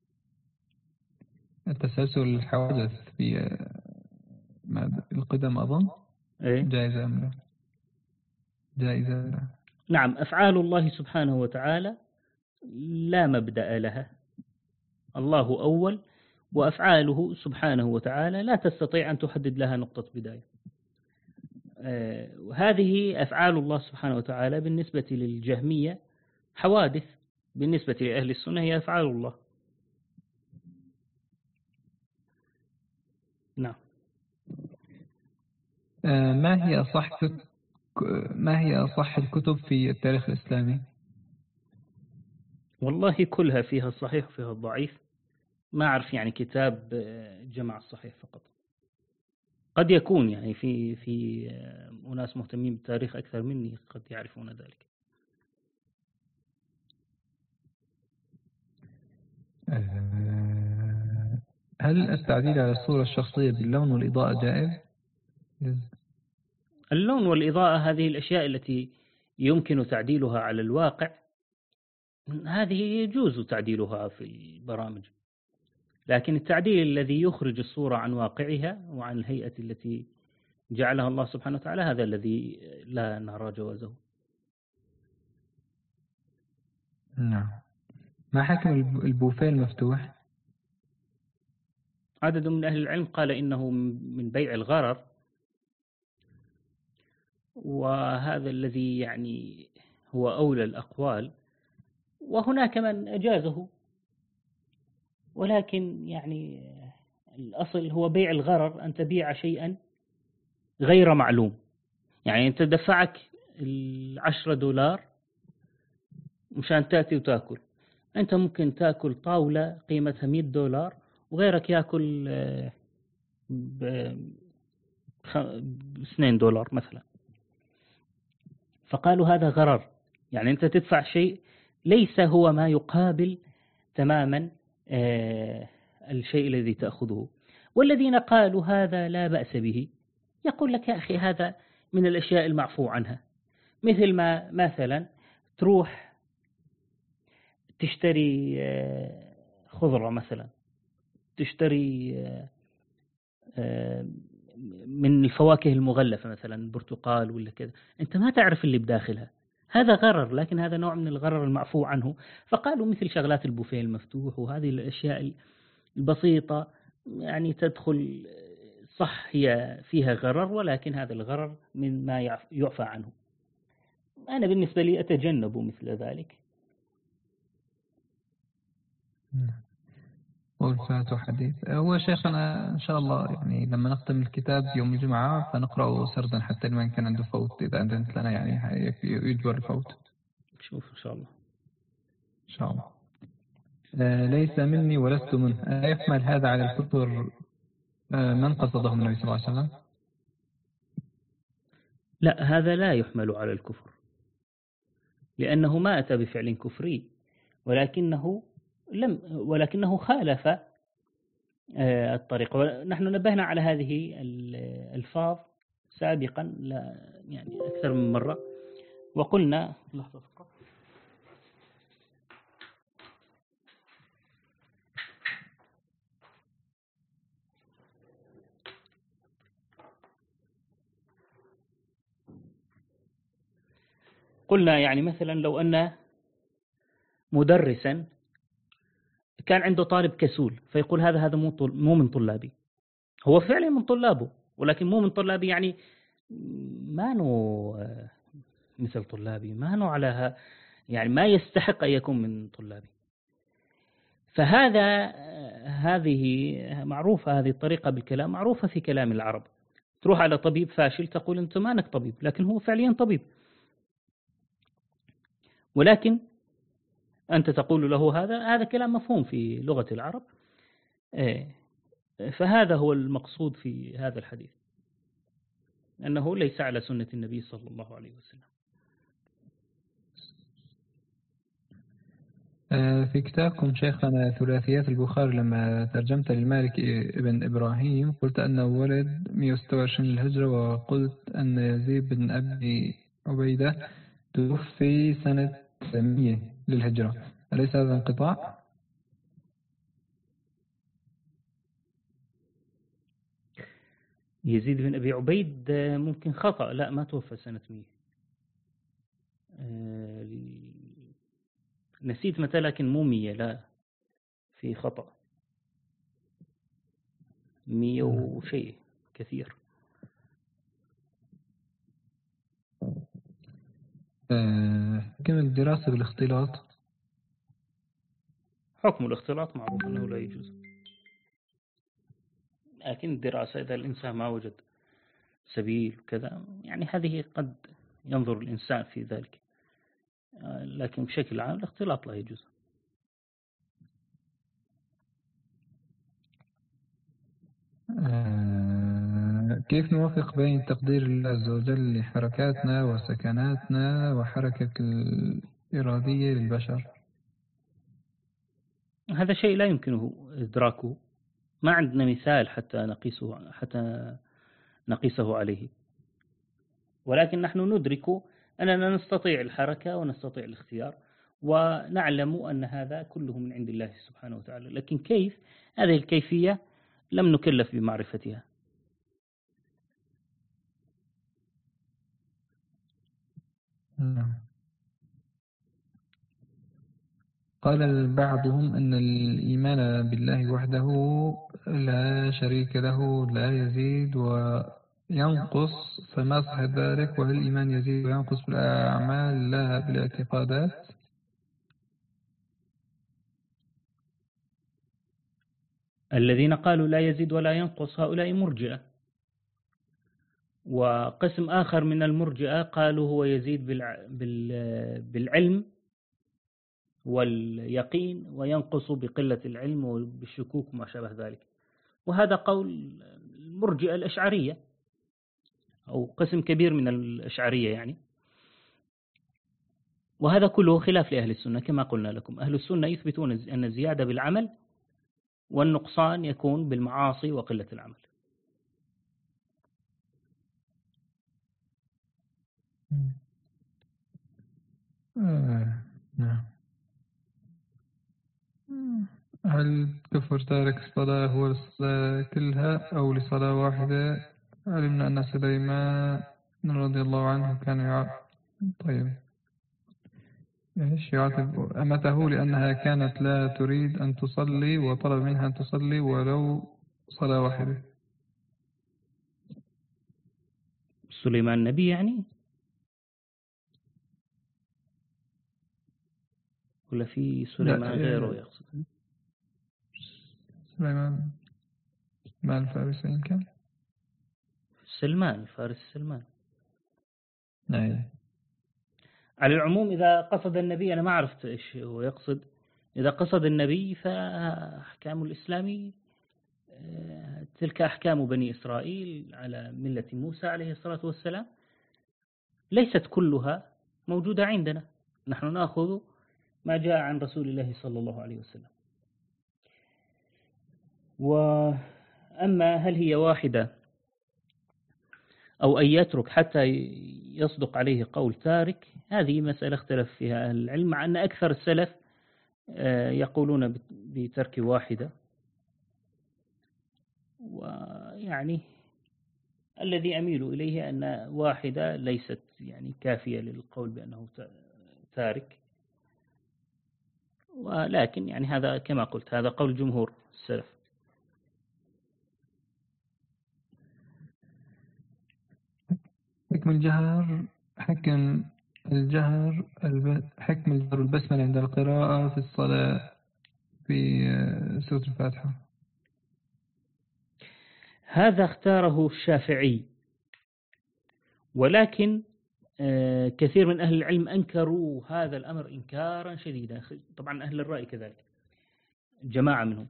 التسلسل الحوادث في القدم أظن إيه؟ جائزة أم لا؟ جائزة لا. نعم، أفعال الله سبحانه وتعالى لا مبدأ لها، الله أول، وأفعاله سبحانه وتعالى لا تستطيع أن تحدد لها نقطة بداية. وهذه أفعال الله سبحانه وتعالى بالنسبة للجهمية حوادث، بالنسبة لأهل السنة هي أفعال الله. نعم. ما هي أصح ما هي أصح الكتب في التاريخ الإسلامي؟ والله كلها فيها الصحيح وفيها الضعيف، ما أعرف يعني كتاب جمع الصحيح فقط، قد يكون يعني في في أناس مهتمين بالتاريخ أكثر مني قد يعرفون ذلك. هل التعديل على الصورة الشخصية باللون والإضاءة جائز؟ اللون والإضاءة هذه الأشياء التي يمكن تعديلها على الواقع، هذه يجوز تعديلها في البرامج، لكن التعديل الذي يخرج الصورة عن واقعها وعن الهيئة التي جعلها الله سبحانه وتعالى هذا الذي لا نرى جوازه. نعم. ما حكم البوفيه المفتوح؟ عدد من أهل العلم قال إنه من بيع الغرر، وهذا الذي يعني هو أولى الأقوال، وهناك من أجازه، ولكن يعني الأصل هو بيع الغرر، أن تبيع شيئا غير معلوم. يعني أنت دفعك العشرة دولار مشان تأتي وتأكل، أنت ممكن تأكل طاولة قيمتها مئة دولار وغيرك يأكل باثنين دولار مثلا، فقالوا هذا غرر. يعني أنت تدفع شيء ليس هو ما يقابل تماما الشيء الذي تأخذه. والذين قالوا هذا لا بأس به يقول لك يا أخي هذا من الأشياء المعفو عنها، مثل ما مثلا تروح تشتري خضرة مثلا، تشتري من الفواكه المغلفة مثلا البرتقال ولا كذا، أنت ما تعرف اللي بداخلها، هذا غرر، لكن هذا نوع من الغرر المعفو عنه. فقالوا مثل شغلات البوفيه المفتوح وهذه الأشياء البسيطة يعني تدخل صح هي فيها غرر، ولكن هذا الغرر من ما يعفى عنه. أنا بالنسبة لي أتجنب مثل ذلك. والفاتح حديث هو شيخنا إن شاء الله يعني لما نختم الكتاب يوم الجمعة فنقرأه سردا حتى لمن كان عنده فوت، إذا أذنت لنا يعني يجبر الفوت. شوف إن شاء الله. إن شاء الله. آه ليس مني ولست منه، أيحمل هذا على الكفر آه من قصده النبي صلى الله عليه وسلم؟ لا، هذا لا يحمل على الكفر، لأنه ما أتى بفعل كفري، ولكنه لم ولكنه خالف الطريق. ونحن نبهنا على هذه الألفاظ سابقا لا يعني أكثر من مرة، وقلنا لحظة قلنا يعني مثلا لو أن مدرسا كان عنده طالب كسول فيقول هذا هذا مو من طلابي، هو فعلا من طلابه ولكن مو من طلابي، يعني ما نو مثل طلابي، ما نو على يعني ما يستحق أن يكون من طلابي. فهذا هذه معروفة، هذه الطريقة بالكلام معروفة في كلام العرب. تروح على طبيب فاشل تقول أنت ما أنك طبيب، لكن هو فعليا طبيب، ولكن أنت تقول له هذا هذا كلام مفهوم في لغة العرب. فهذا هو المقصود في هذا الحديث، أنه ليس على سنة النبي صلى الله عليه وسلم. في كتابكم شيخنا ثلاثيات البخاري لما ترجمت للمالك ابن إبراهيم قلت أنه ولد مئة وستة وعشرين للهجرة، وقلت أن يزيد بن أبي عبيدة توفي سنة مئة للهجرة، أليس هذا انقطاع؟ يزيد بن أبي عبيد ممكن خطأ، لا ما توفى سنة مئة، نسيت متى لكن مو مية، لا في خطأ، مية وشيء كثير. كم الدراسة بالاختلاط؟ حكم الاختلاط معروف أنه لا يجوز، لكن الدراسة إذا الإنسان ما وجد سبيل كذا يعني هذه قد ينظر الإنسان في ذلك، لكن بشكل عام الاختلاط لا يجوز. كيف نوفق بين تقدير الله عز وجل لحركاتنا وسكناتنا وحركة الإرادية للبشر؟ هذا شيء لا يمكنه إدراكه، ما عندنا مثال حتى نقيسه حتى نقيسه عليه، ولكن نحن ندرك أننا نستطيع الحركة ونستطيع الاختيار، ونعلم أن هذا كله من عند الله سبحانه وتعالى، لكن كيف هذه الكيفية لم نكلف بمعرفتها. قال بعضهم أن الإيمان بالله وحده لا شريك له لا يزيد وينقص، فما صح ذلك؟ وهل الإيمان يزيد وينقص بالأعمال لا بالاعتقادات؟ الذين قالوا لا يزيد ولا ينقص هؤلاء مرجئة، وقسم آخر من المرجئة قالوا هو يزيد بالعلم واليقين وينقص بقلة العلم وبالشكوك وما شابه ذلك، وهذا قول المرجئة الأشعرية أو قسم كبير من الأشعرية يعني، وهذا كله خلاف لأهل السنة. كما قلنا لكم أهل السنة يثبتون أن الزيادة بالعمل والنقصان يكون بالمعاصي وقلة العمل. آه. نعم. هل كفر تارك الصلاة هو الصلاة كلها أو لصلاة واحدة؟ علمنا أن سليمان رضي الله عنه كان يعاقب طيب إيش يعاتب أمته لأنها كانت لا تريد أن تصلي وطلب منها أن تصلي ولو صلاة واحدة. سليمان نبي يعني ولا في سليمان غيره يقصد؟ سليمان ما الفارس يمكن سلمان الفارس سلمان. نعم. على العموم إذا قصد النبي أنا ما عرفت إيش هو يقصد، إذا قصد النبي فأحكام الإسلام تلك أحكام بني إسرائيل على ملة موسى عليه الصلاة والسلام ليست كلها موجودة عندنا، نحن نأخذ ما جاء عن رسول الله صلى الله عليه وسلم. وأما هل هي واحدة أو أن يترك حتى يصدق عليه قول تارك، هذه مسألة اختلف فيها أهل العلم، مع أن أكثر السلف يقولون بترك واحدة، ويعني الذي أميل إليه أن واحدة ليست يعني كافية للقول بأنه تارك، ولكن يعني هذا كما قلت هذا قول جمهور السلف. حكم الجهر حكم الجهر حكم الجهر البسملة عند القراءة في الصلاة في سورة الفاتحة. هذا اختاره الشافعي، ولكن كثير من أهل العلم أنكروا هذا الأمر إنكارا شديدا، طبعا أهل الرأي كذلك جماعة منهم،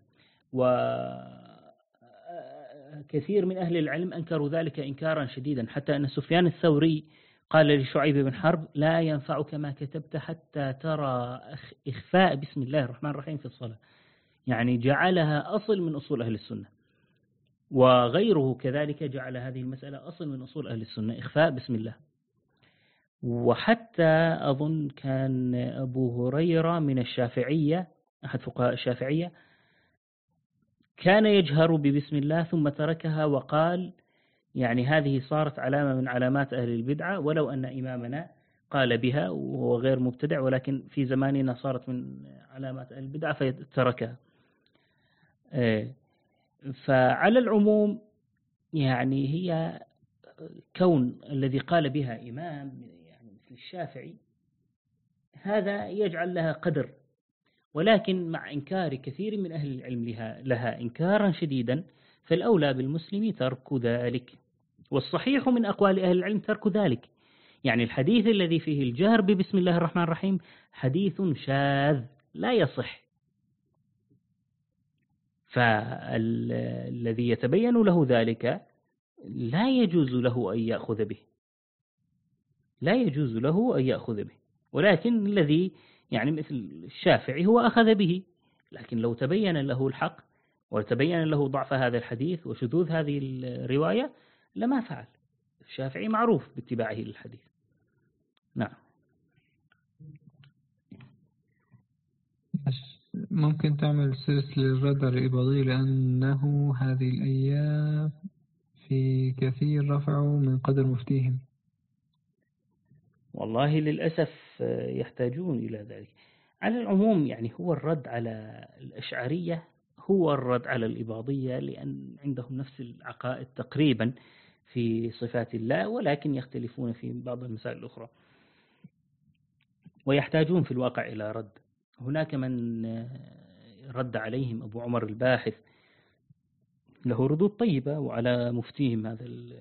وكثير من أهل العلم أنكروا ذلك إنكارا شديدا، حتى أن سفيان الثوري قال لشعيب بن حرب لا ينفعك ما كتبت حتى ترى إخفاء بسم الله الرحمن الرحيم في الصلاة، يعني جعلها أصل من أصول أهل السنة، وغيره كذلك جعل هذه المسألة أصل من أصول أهل السنة إخفاء بسم الله. وحتى أظن كان أبو هريرة من الشافعية أحد فقهاء الشافعية كان يجهر ببسم الله ثم تركها وقال يعني هذه صارت علامة من علامات أهل البدعة، ولو أن إمامنا قال بها وهو غير مبتدع، ولكن في زماننا صارت من علامات أهل البدعة فتركها. فعلى العموم يعني هي كون الذي قال بها إمام يعني مثل الشافعي هذا يجعل لها قدر، ولكن مع إنكار كثير من أهل العلم لها, لها إنكارا شديدا، فالأولى بالمسلم ترك ذلك، والصحيح من أقوال أهل العلم ترك ذلك. يعني الحديث الذي فيه الجهر ببسم الله الرحمن الرحيم حديث شاذ لا يصح، فالذي يتبين له ذلك لا يجوز له أن يأخذ به لا يجوز له أن يأخذ به ولكن الذي يعني مثل الشافعي هو أخذ به، لكن لو تبين له الحق وتبين له ضعف هذا الحديث وشذوذ هذه الرواية لما فعل. الشافعي معروف باتباعه للحديث. نعم. ممكن تعمل سلسلة للرد على الإباضية لأنه هذه الأيام في كثير رفعوا من قدر مفتيهم. والله للأسف يحتاجون إلى ذلك. على العموم يعني هو الرد على الأشعرية هو الرد على الإباضية، لأن عندهم نفس العقائد تقريبا في صفات الله، ولكن يختلفون في بعض المسائل الأخرى ويحتاجون في الواقع إلى رد. هناك من رد عليهم أبو عمر الباحث، له ردود طيبة، وعلى مفتيهم هذا ال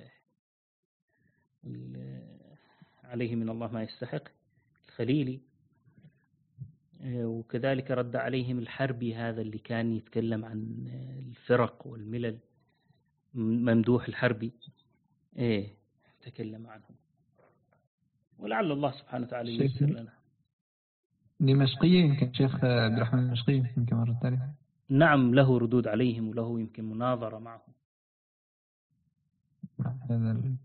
ال عليه من الله ما يستحق الخليلي، وكذلك رد عليهم الحربي هذا اللي كان يتكلم عن الفرق والملل، ممدوح الحربي ايه تكلم عنهم، ولعل الله سبحانه وتعالى ييسر لنا. دمشقية يمكن شيخ عبد الرحمن دمشقي يمكن مرة ثانية. نعم له ردود عليهم وله يمكن مناظرة معهم. هذا ال...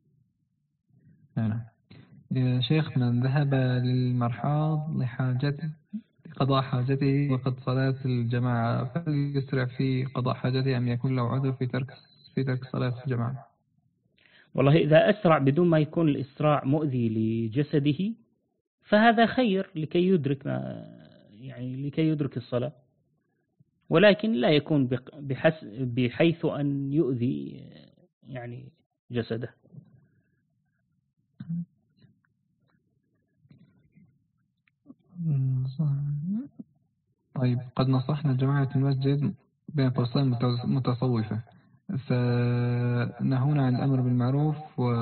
نعم. يا شيخ، من ذهب للمرحاض لحاجته لقضاء حاجته وقد صلاة الجماعة، فهل يسرع في قضاء حاجته أم يكون له عذر في ترك في ترك صلاة الجماعة؟ والله إذا أسرع بدون ما يكون الإسراع مؤذي لجسده فهذا خير لكي يدرك ما يعني لكي يدرك الصلاة، ولكن لا يكون بحس بحيث أن يؤذي يعني جسده. طيب، قد نصحنا جماعة المسجد بين قوسين متصوفة، فنهونا عن الأمر بالمعروف و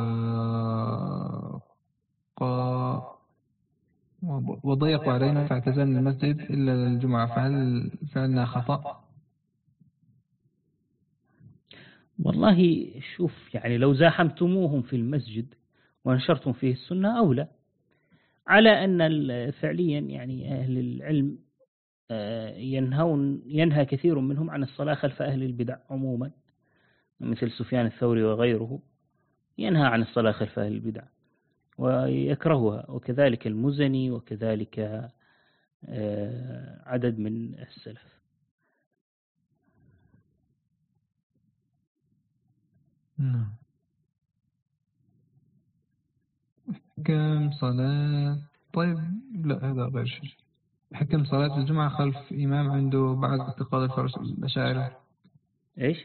وضيقوا علينا فاعتزلنا المسجد إلا الجمعة، فهل فعلنا خطأ؟ والله شوف، يعني لو زاحمتموهم في المسجد ونشرتم فيه السنة أولى، على أن فعليا يعني أهل العلم ينهون ينهى كثير منهم عن الصلاة خلف أهل البدع عموما، مثل سفيان الثوري وغيره ينهى عن الصلاة خلف أهل البدع ويكرهها، وكذلك المزني، وكذلك عدد من السلف. نعم. حكم صلاة طيب لا هذا غير شيء. حكم صلاة الجمعة خلف إمام عنده بعض اعتقاد الفرس الأشاعرة. إيش؟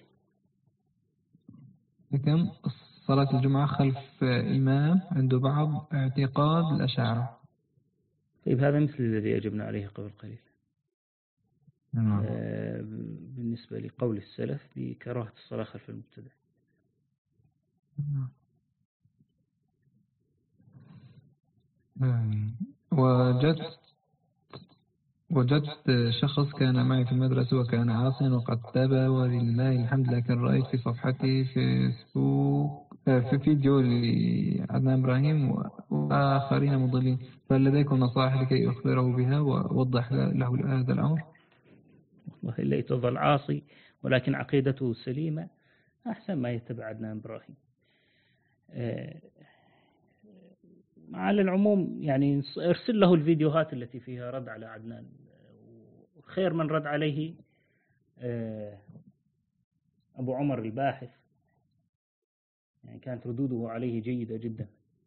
حكم صلاة الجمعة خلف إمام عنده بعض اعتقاد الأشاعرة. طيب هذا مثل الذي أجبنا عليه قبل قليل. نعم. آه بالنسبة لقول السلف بكراهة الصلاة خلف المبتدع. وجدت وجدت شخص كان معي في المدرسة وكان عاصيا وقد تاب ولله الحمد، لكن رأيت في صفحتي في فيسبوك في فيديو لعدنان إبراهيم وآخرين مضلين، فهل لديكم نصائح لكي أخبره بها وأوضح له هذا الأمر؟ والله إلا يتظل عاصي ولكن عقيدته سليمة أحسن ما يتبع عدنان إبراهيم. آه على العموم يعني ارسل له الفيديوهات التي فيها رد على عدنان، خير من رد عليه أبو عمر الباحث، يعني كانت ردوده عليه جيدة جدا.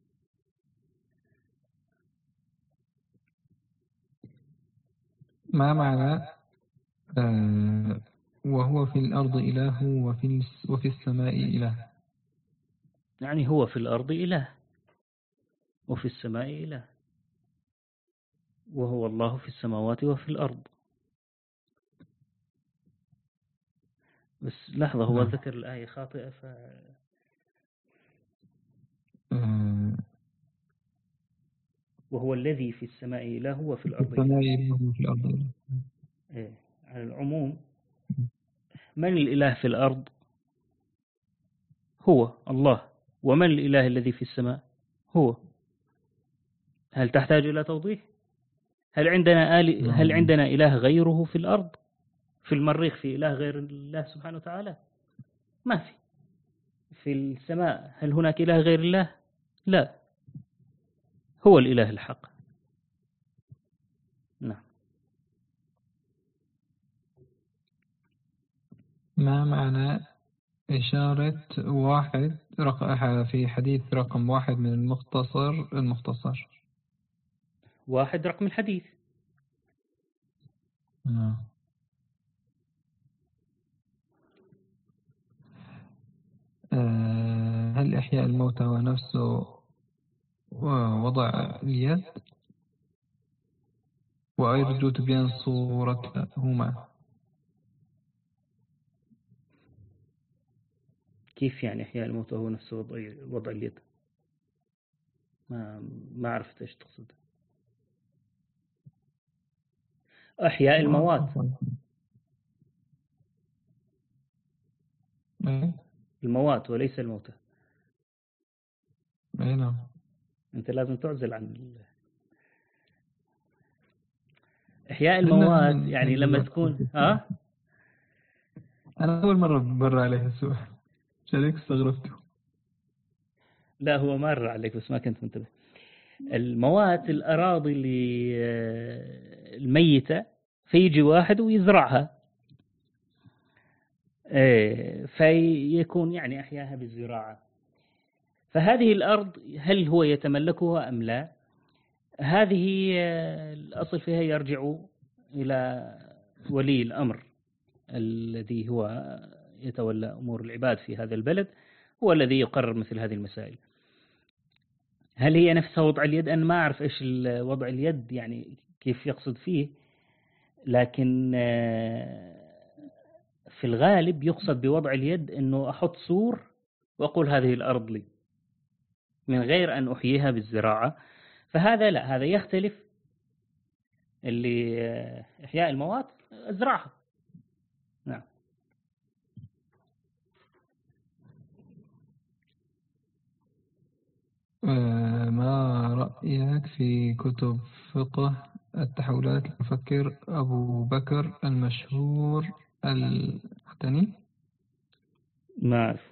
ما معنى آه وهو في الأرض إله وفي وفي السماء إله؟ يعني هو في الأرض إله وفي السماء إله، وهو الله في السماوات وفي الأرض. بس لحظة، هو نعم. ذكر الآية خاطئة ف آه وهو الذي في السماء إله وفي الأرض إله. في الأرض إيه. على العموم من الإله في الأرض؟ هو الله. ومن الإله الذي في السماء؟ هو. هل تحتاج إلى توضيح؟ هل عندنا آل... هل عندنا إله غيره في الأرض؟ في المريخ في إله غير الله سبحانه وتعالى؟ ما في. في السماء هل هناك إله غير الله؟ لا، هو الإله الحق. نعم. ما معنى إشارة واحد رق- في حديث رقم واحد من المختصر المختصر؟ واحد رقم الحديث. نعم. آه، هل إحياء الموتى ونفسه ووضع اليد؟ وأرجو تبيان صورتهما. كيف يعني إحياء الموتى هو نفسه وضع, وضع اليد؟ ما ما عرفت إيش تقصد. أحياء الموات. الموات وليس الموتى. أي نعم. أنت لازم تعزل عن ال... إحياء الموات يعني لما تكون ها. أنا أول مرة بمر عليه السؤال، شريك استغربته. لا هو مر عليك بس ما كنت منتبه. الموات الأراضي اللي الميتة فيجي واحد ويزرعها، فيكون يعني أحياها بالزراعة. فهذه الأرض هل هو يتملكها أم لا؟ هذه الأصل فيها يرجع إلى ولي الأمر الذي هو يتولى أمور العباد في هذا البلد، هو الذي يقرر مثل هذه المسائل. هل هي نفسها وضع اليد؟ أنا ما أعرف إيش وضع اليد يعني كيف يقصد فيه، لكن في الغالب يقصد بوضع اليد أنه أحط سور وأقول هذه الأرض لي من غير أن أحييها بالزراعة. فهذا لا، هذا يختلف. اللي إحياء الموات أزرعها. نعم. ما رأيك في كتب فقه التحولات المفكر أبو بكر المشهور الحتني؟ ما أعرف.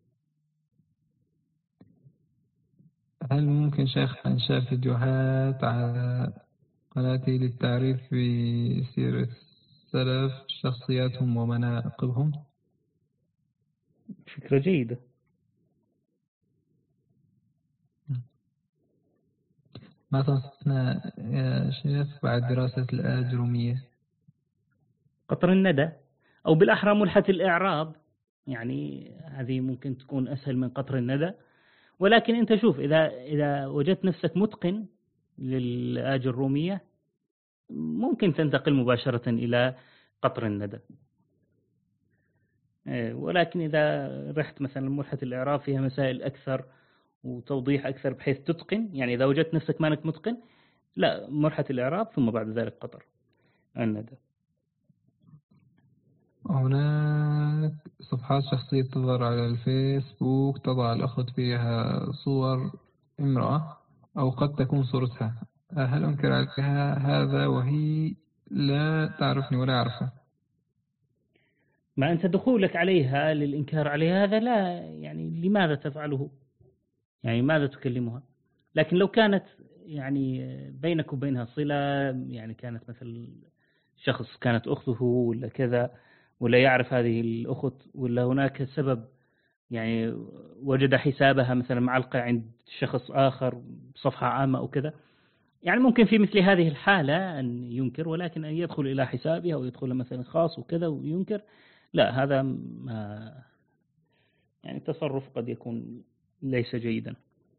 هل ممكن شيخ إنشاء فيديوهات على قناتي للتعريف بسيرة السلف شخصياتهم ومناقبهم؟ فكرة جيدة. ما تنصحنا يا شيخ بعد دراسة الآجرومية؟ قطر الندى، أو بالأحرى ملحة الإعراب، يعني هذه ممكن تكون أسهل من قطر الندى. ولكن أنت شوف، إذا إذا وجدت نفسك متقن للآج الرومية ممكن تنتقل مباشرة إلى قطر الندى. ولكن إذا رحت مثلا ملحة الإعراب فيها مسائل أكثر وتوضيح أكثر بحيث تتقن، يعني إذا وجدت نفسك ما أنك متقن، لا، ملحة الإعراب ثم بعد ذلك قطر الندى. هناك صفحات شخصية تظهر على الفيسبوك تضع الأخت فيها صور امرأة أو قد تكون صورتها، هل أنكر عليها هذا وهي لا تعرفني ولا أعرفها؟ ما أنت دخولك عليها للإنكار عليها هذا لا، يعني لماذا تفعله؟ يعني ماذا تكلمها؟ لكن لو كانت يعني بينك وبينها صلة، يعني كانت مثل شخص كانت أخته ولا كذا، ولا يعرف هذه الأخت، ولا هناك سبب يعني وجد حسابها مثلا معلقة عند شخص آخر بصفحة عامة أو كذا، يعني ممكن في مثل هذه الحالة أن ينكر. ولكن أن يدخل إلى حسابها أو يدخل مثلا خاص وكذا وينكر، لا، هذا ما يعني تصرف قد يكون ليس جيدا.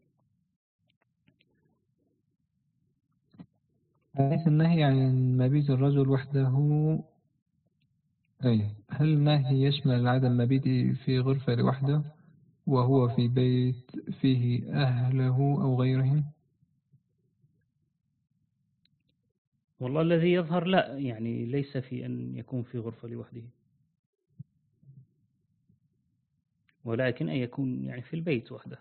حديث النهي عن مبيت الرجل وحده، أي هل النهي يشمل عدم مبيته في غرفة لوحده وهو في بيت فيه أهله أو غيرهم؟ والله الذي يظهر لا، يعني ليس في أن يكون في غرفة لوحده، ولكن أن يكون يعني في البيت وحده.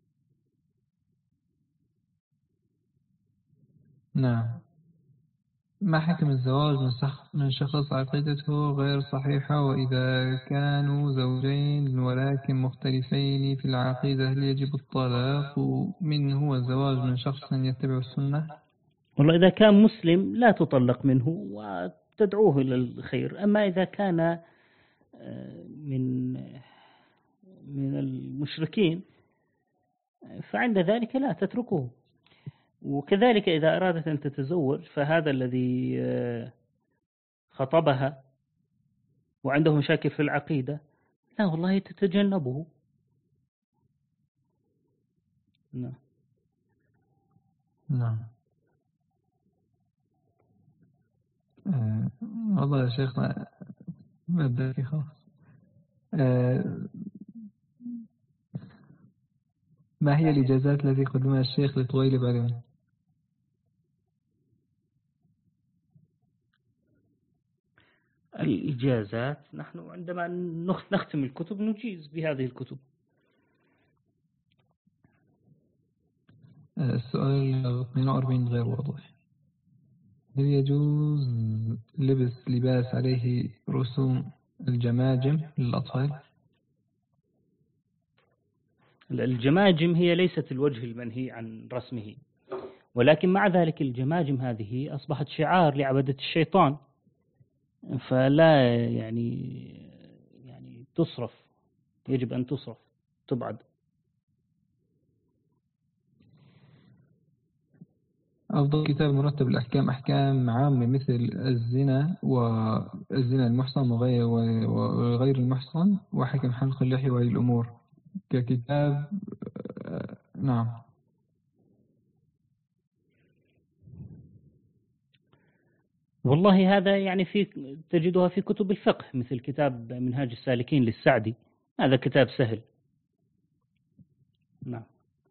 نعم. ما حكم الزواج من شخص من شخص عقيدته غير صحيحة، وإذا كانوا زوجين ولكن مختلفين في العقيدة هل يجب الطلاق منه والزواج من شخص يتبع السنة؟ والله إذا كان مسلم لا تطلق منه وتدعوه إلى الخير. أما إذا كان من من المشركين فعند ذلك لا تتركه. وكذلك إذا أرادت أن تتزوج فهذا الذي خطبها وعنده مشاكل في العقيدة لا والله تتجنبه. نعم. نعم. أه والله يا شيخنا ما بدك خلاص. أه ما هي الإجازات التي قدمها الشيخ لطويلب عليهم؟ الإجازات نحن عندما نختم الكتب نجيز بهذه الكتب. السؤال اثنين وأربعين غير واضح. هل يجوز لبس لباس عليه رسوم الجماجم للأطفال؟ الجماجم هي ليست الوجه المنهي عن رسمه، ولكن مع ذلك الجماجم هذه أصبحت شعار لعبدة الشيطان، فلا يعني يعني تصرف، يجب أن تصرف تبعد. أفضل كتاب مرتب الأحكام أحكام عامة مثل الزنا والزنا المحصن وغير, وغير المحصن وحكم حلق اللحية وهي الأمور ككتاب. نعم. والله هذا يعني في تجدها في كتب الفقه مثل كتاب منهاج السالكين للسعدي، هذا كتاب سهل. نعم.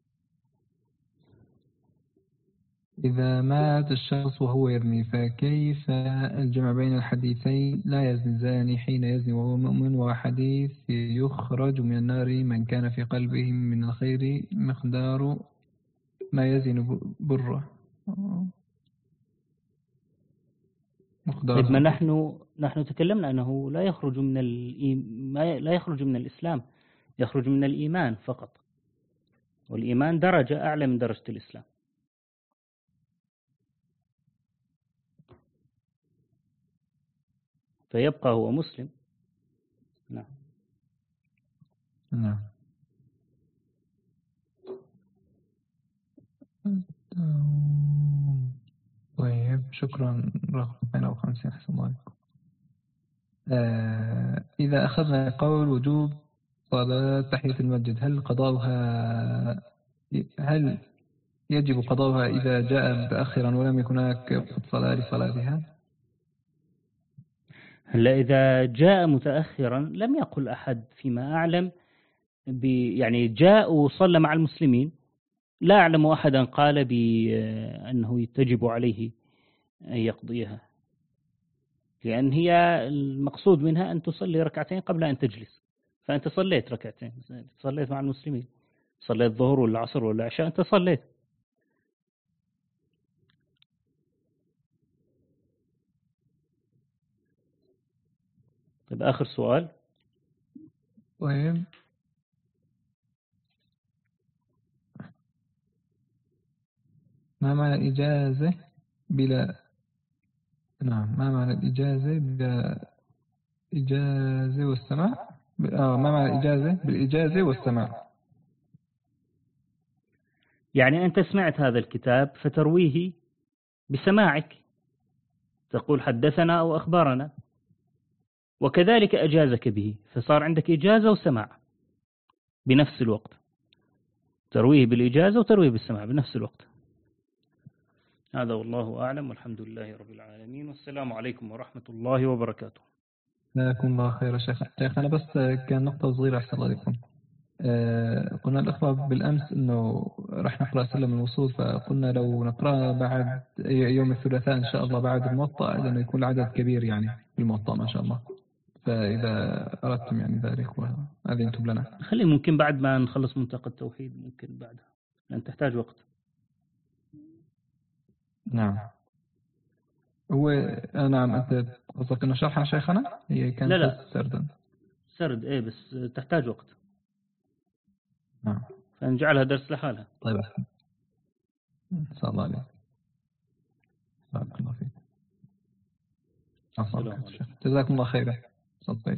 إذا مات الشخص وهو يزني فكيف الجمع بين الحديثين لا يزني زاني حين يزني وهو مؤمن، وحديث يخرج من النار من كان في قلبه من الخير مقدار ما يزن بره؟ طيب ما نحن نحن تكلمنا أنه لا يخرج من الإيمان، لا يخرج من الإسلام، يخرج من الإيمان فقط، والإيمان درجة أعلى من درجة الإسلام. فيبقى هو مسلم. نعم. نعم. طيب شكرا. رقم اثنين وخمسين أحسن الله عليكم. آه إذا أخذنا قول وجوب صلاة تحية المسجد هل قضاؤها هل يجب قضاؤها إذا جاء متأخرا ولم يكن هناك وقت صلاة لصلاتها؟ هلا إذا جاء متأخرا لم يقل أحد فيما أعلم يعني جاء وصلى مع المسلمين، لا أعلم أحدا قال بأنه تجب عليه أن يقضيها، لأن هي المقصود منها أن تصلي ركعتين قبل أن تجلس، فأنت صليت ركعتين، صليت مع المسلمين، صليت الظهر ولا العصر ولا العشاء، أنت صليت. طيب آخر سؤال. طيب ما معنى الإجازة بلا نعم ما معنى الإجازة بلا إجازة والسماع؟ آه ما معنى الإجازة بالإجازة والسماع؟ يعني أنت سمعت هذا الكتاب فترويه بسماعك، تقول حدثنا أو أخبرنا، وكذلك أجازك به، فصار عندك إجازة وسماع بنفس الوقت، ترويه بالإجازة وترويه بالسماع بنفس الوقت. هذا والله أعلم، والحمد لله رب العالمين، والسلام عليكم ورحمة الله وبركاته. جزاكم الله خير شيخ. شيخ أنا بس كان نقطة صغيرة أحسن الله عليكم. آه قلنا الأخوة بالأمس أنه راح نقرأ سلم الوصول، فقلنا لو نقرأ بعد يوم الثلاثاء إن شاء الله بعد الموطأ، لأنه يكون العدد كبير يعني في الموطأ ما شاء الله، فإذا أردتم يعني ذلك وأذنتم لنا. خلي ممكن بعد ما نخلص منطقة التوحيد، ممكن بعدها لأن تحتاج وقت. نعم. هو آه نعم، أنت قصدك أنه شرحها شيخنا هي كانت لا لا سردا. سرد إيه، بس تحتاج وقت، نعم. فنجعلها درس لحالها. طيب أحسن. إن شاء الله عليك. بارك الله فيك. السلام عليكم. جزاكم الله خيرا.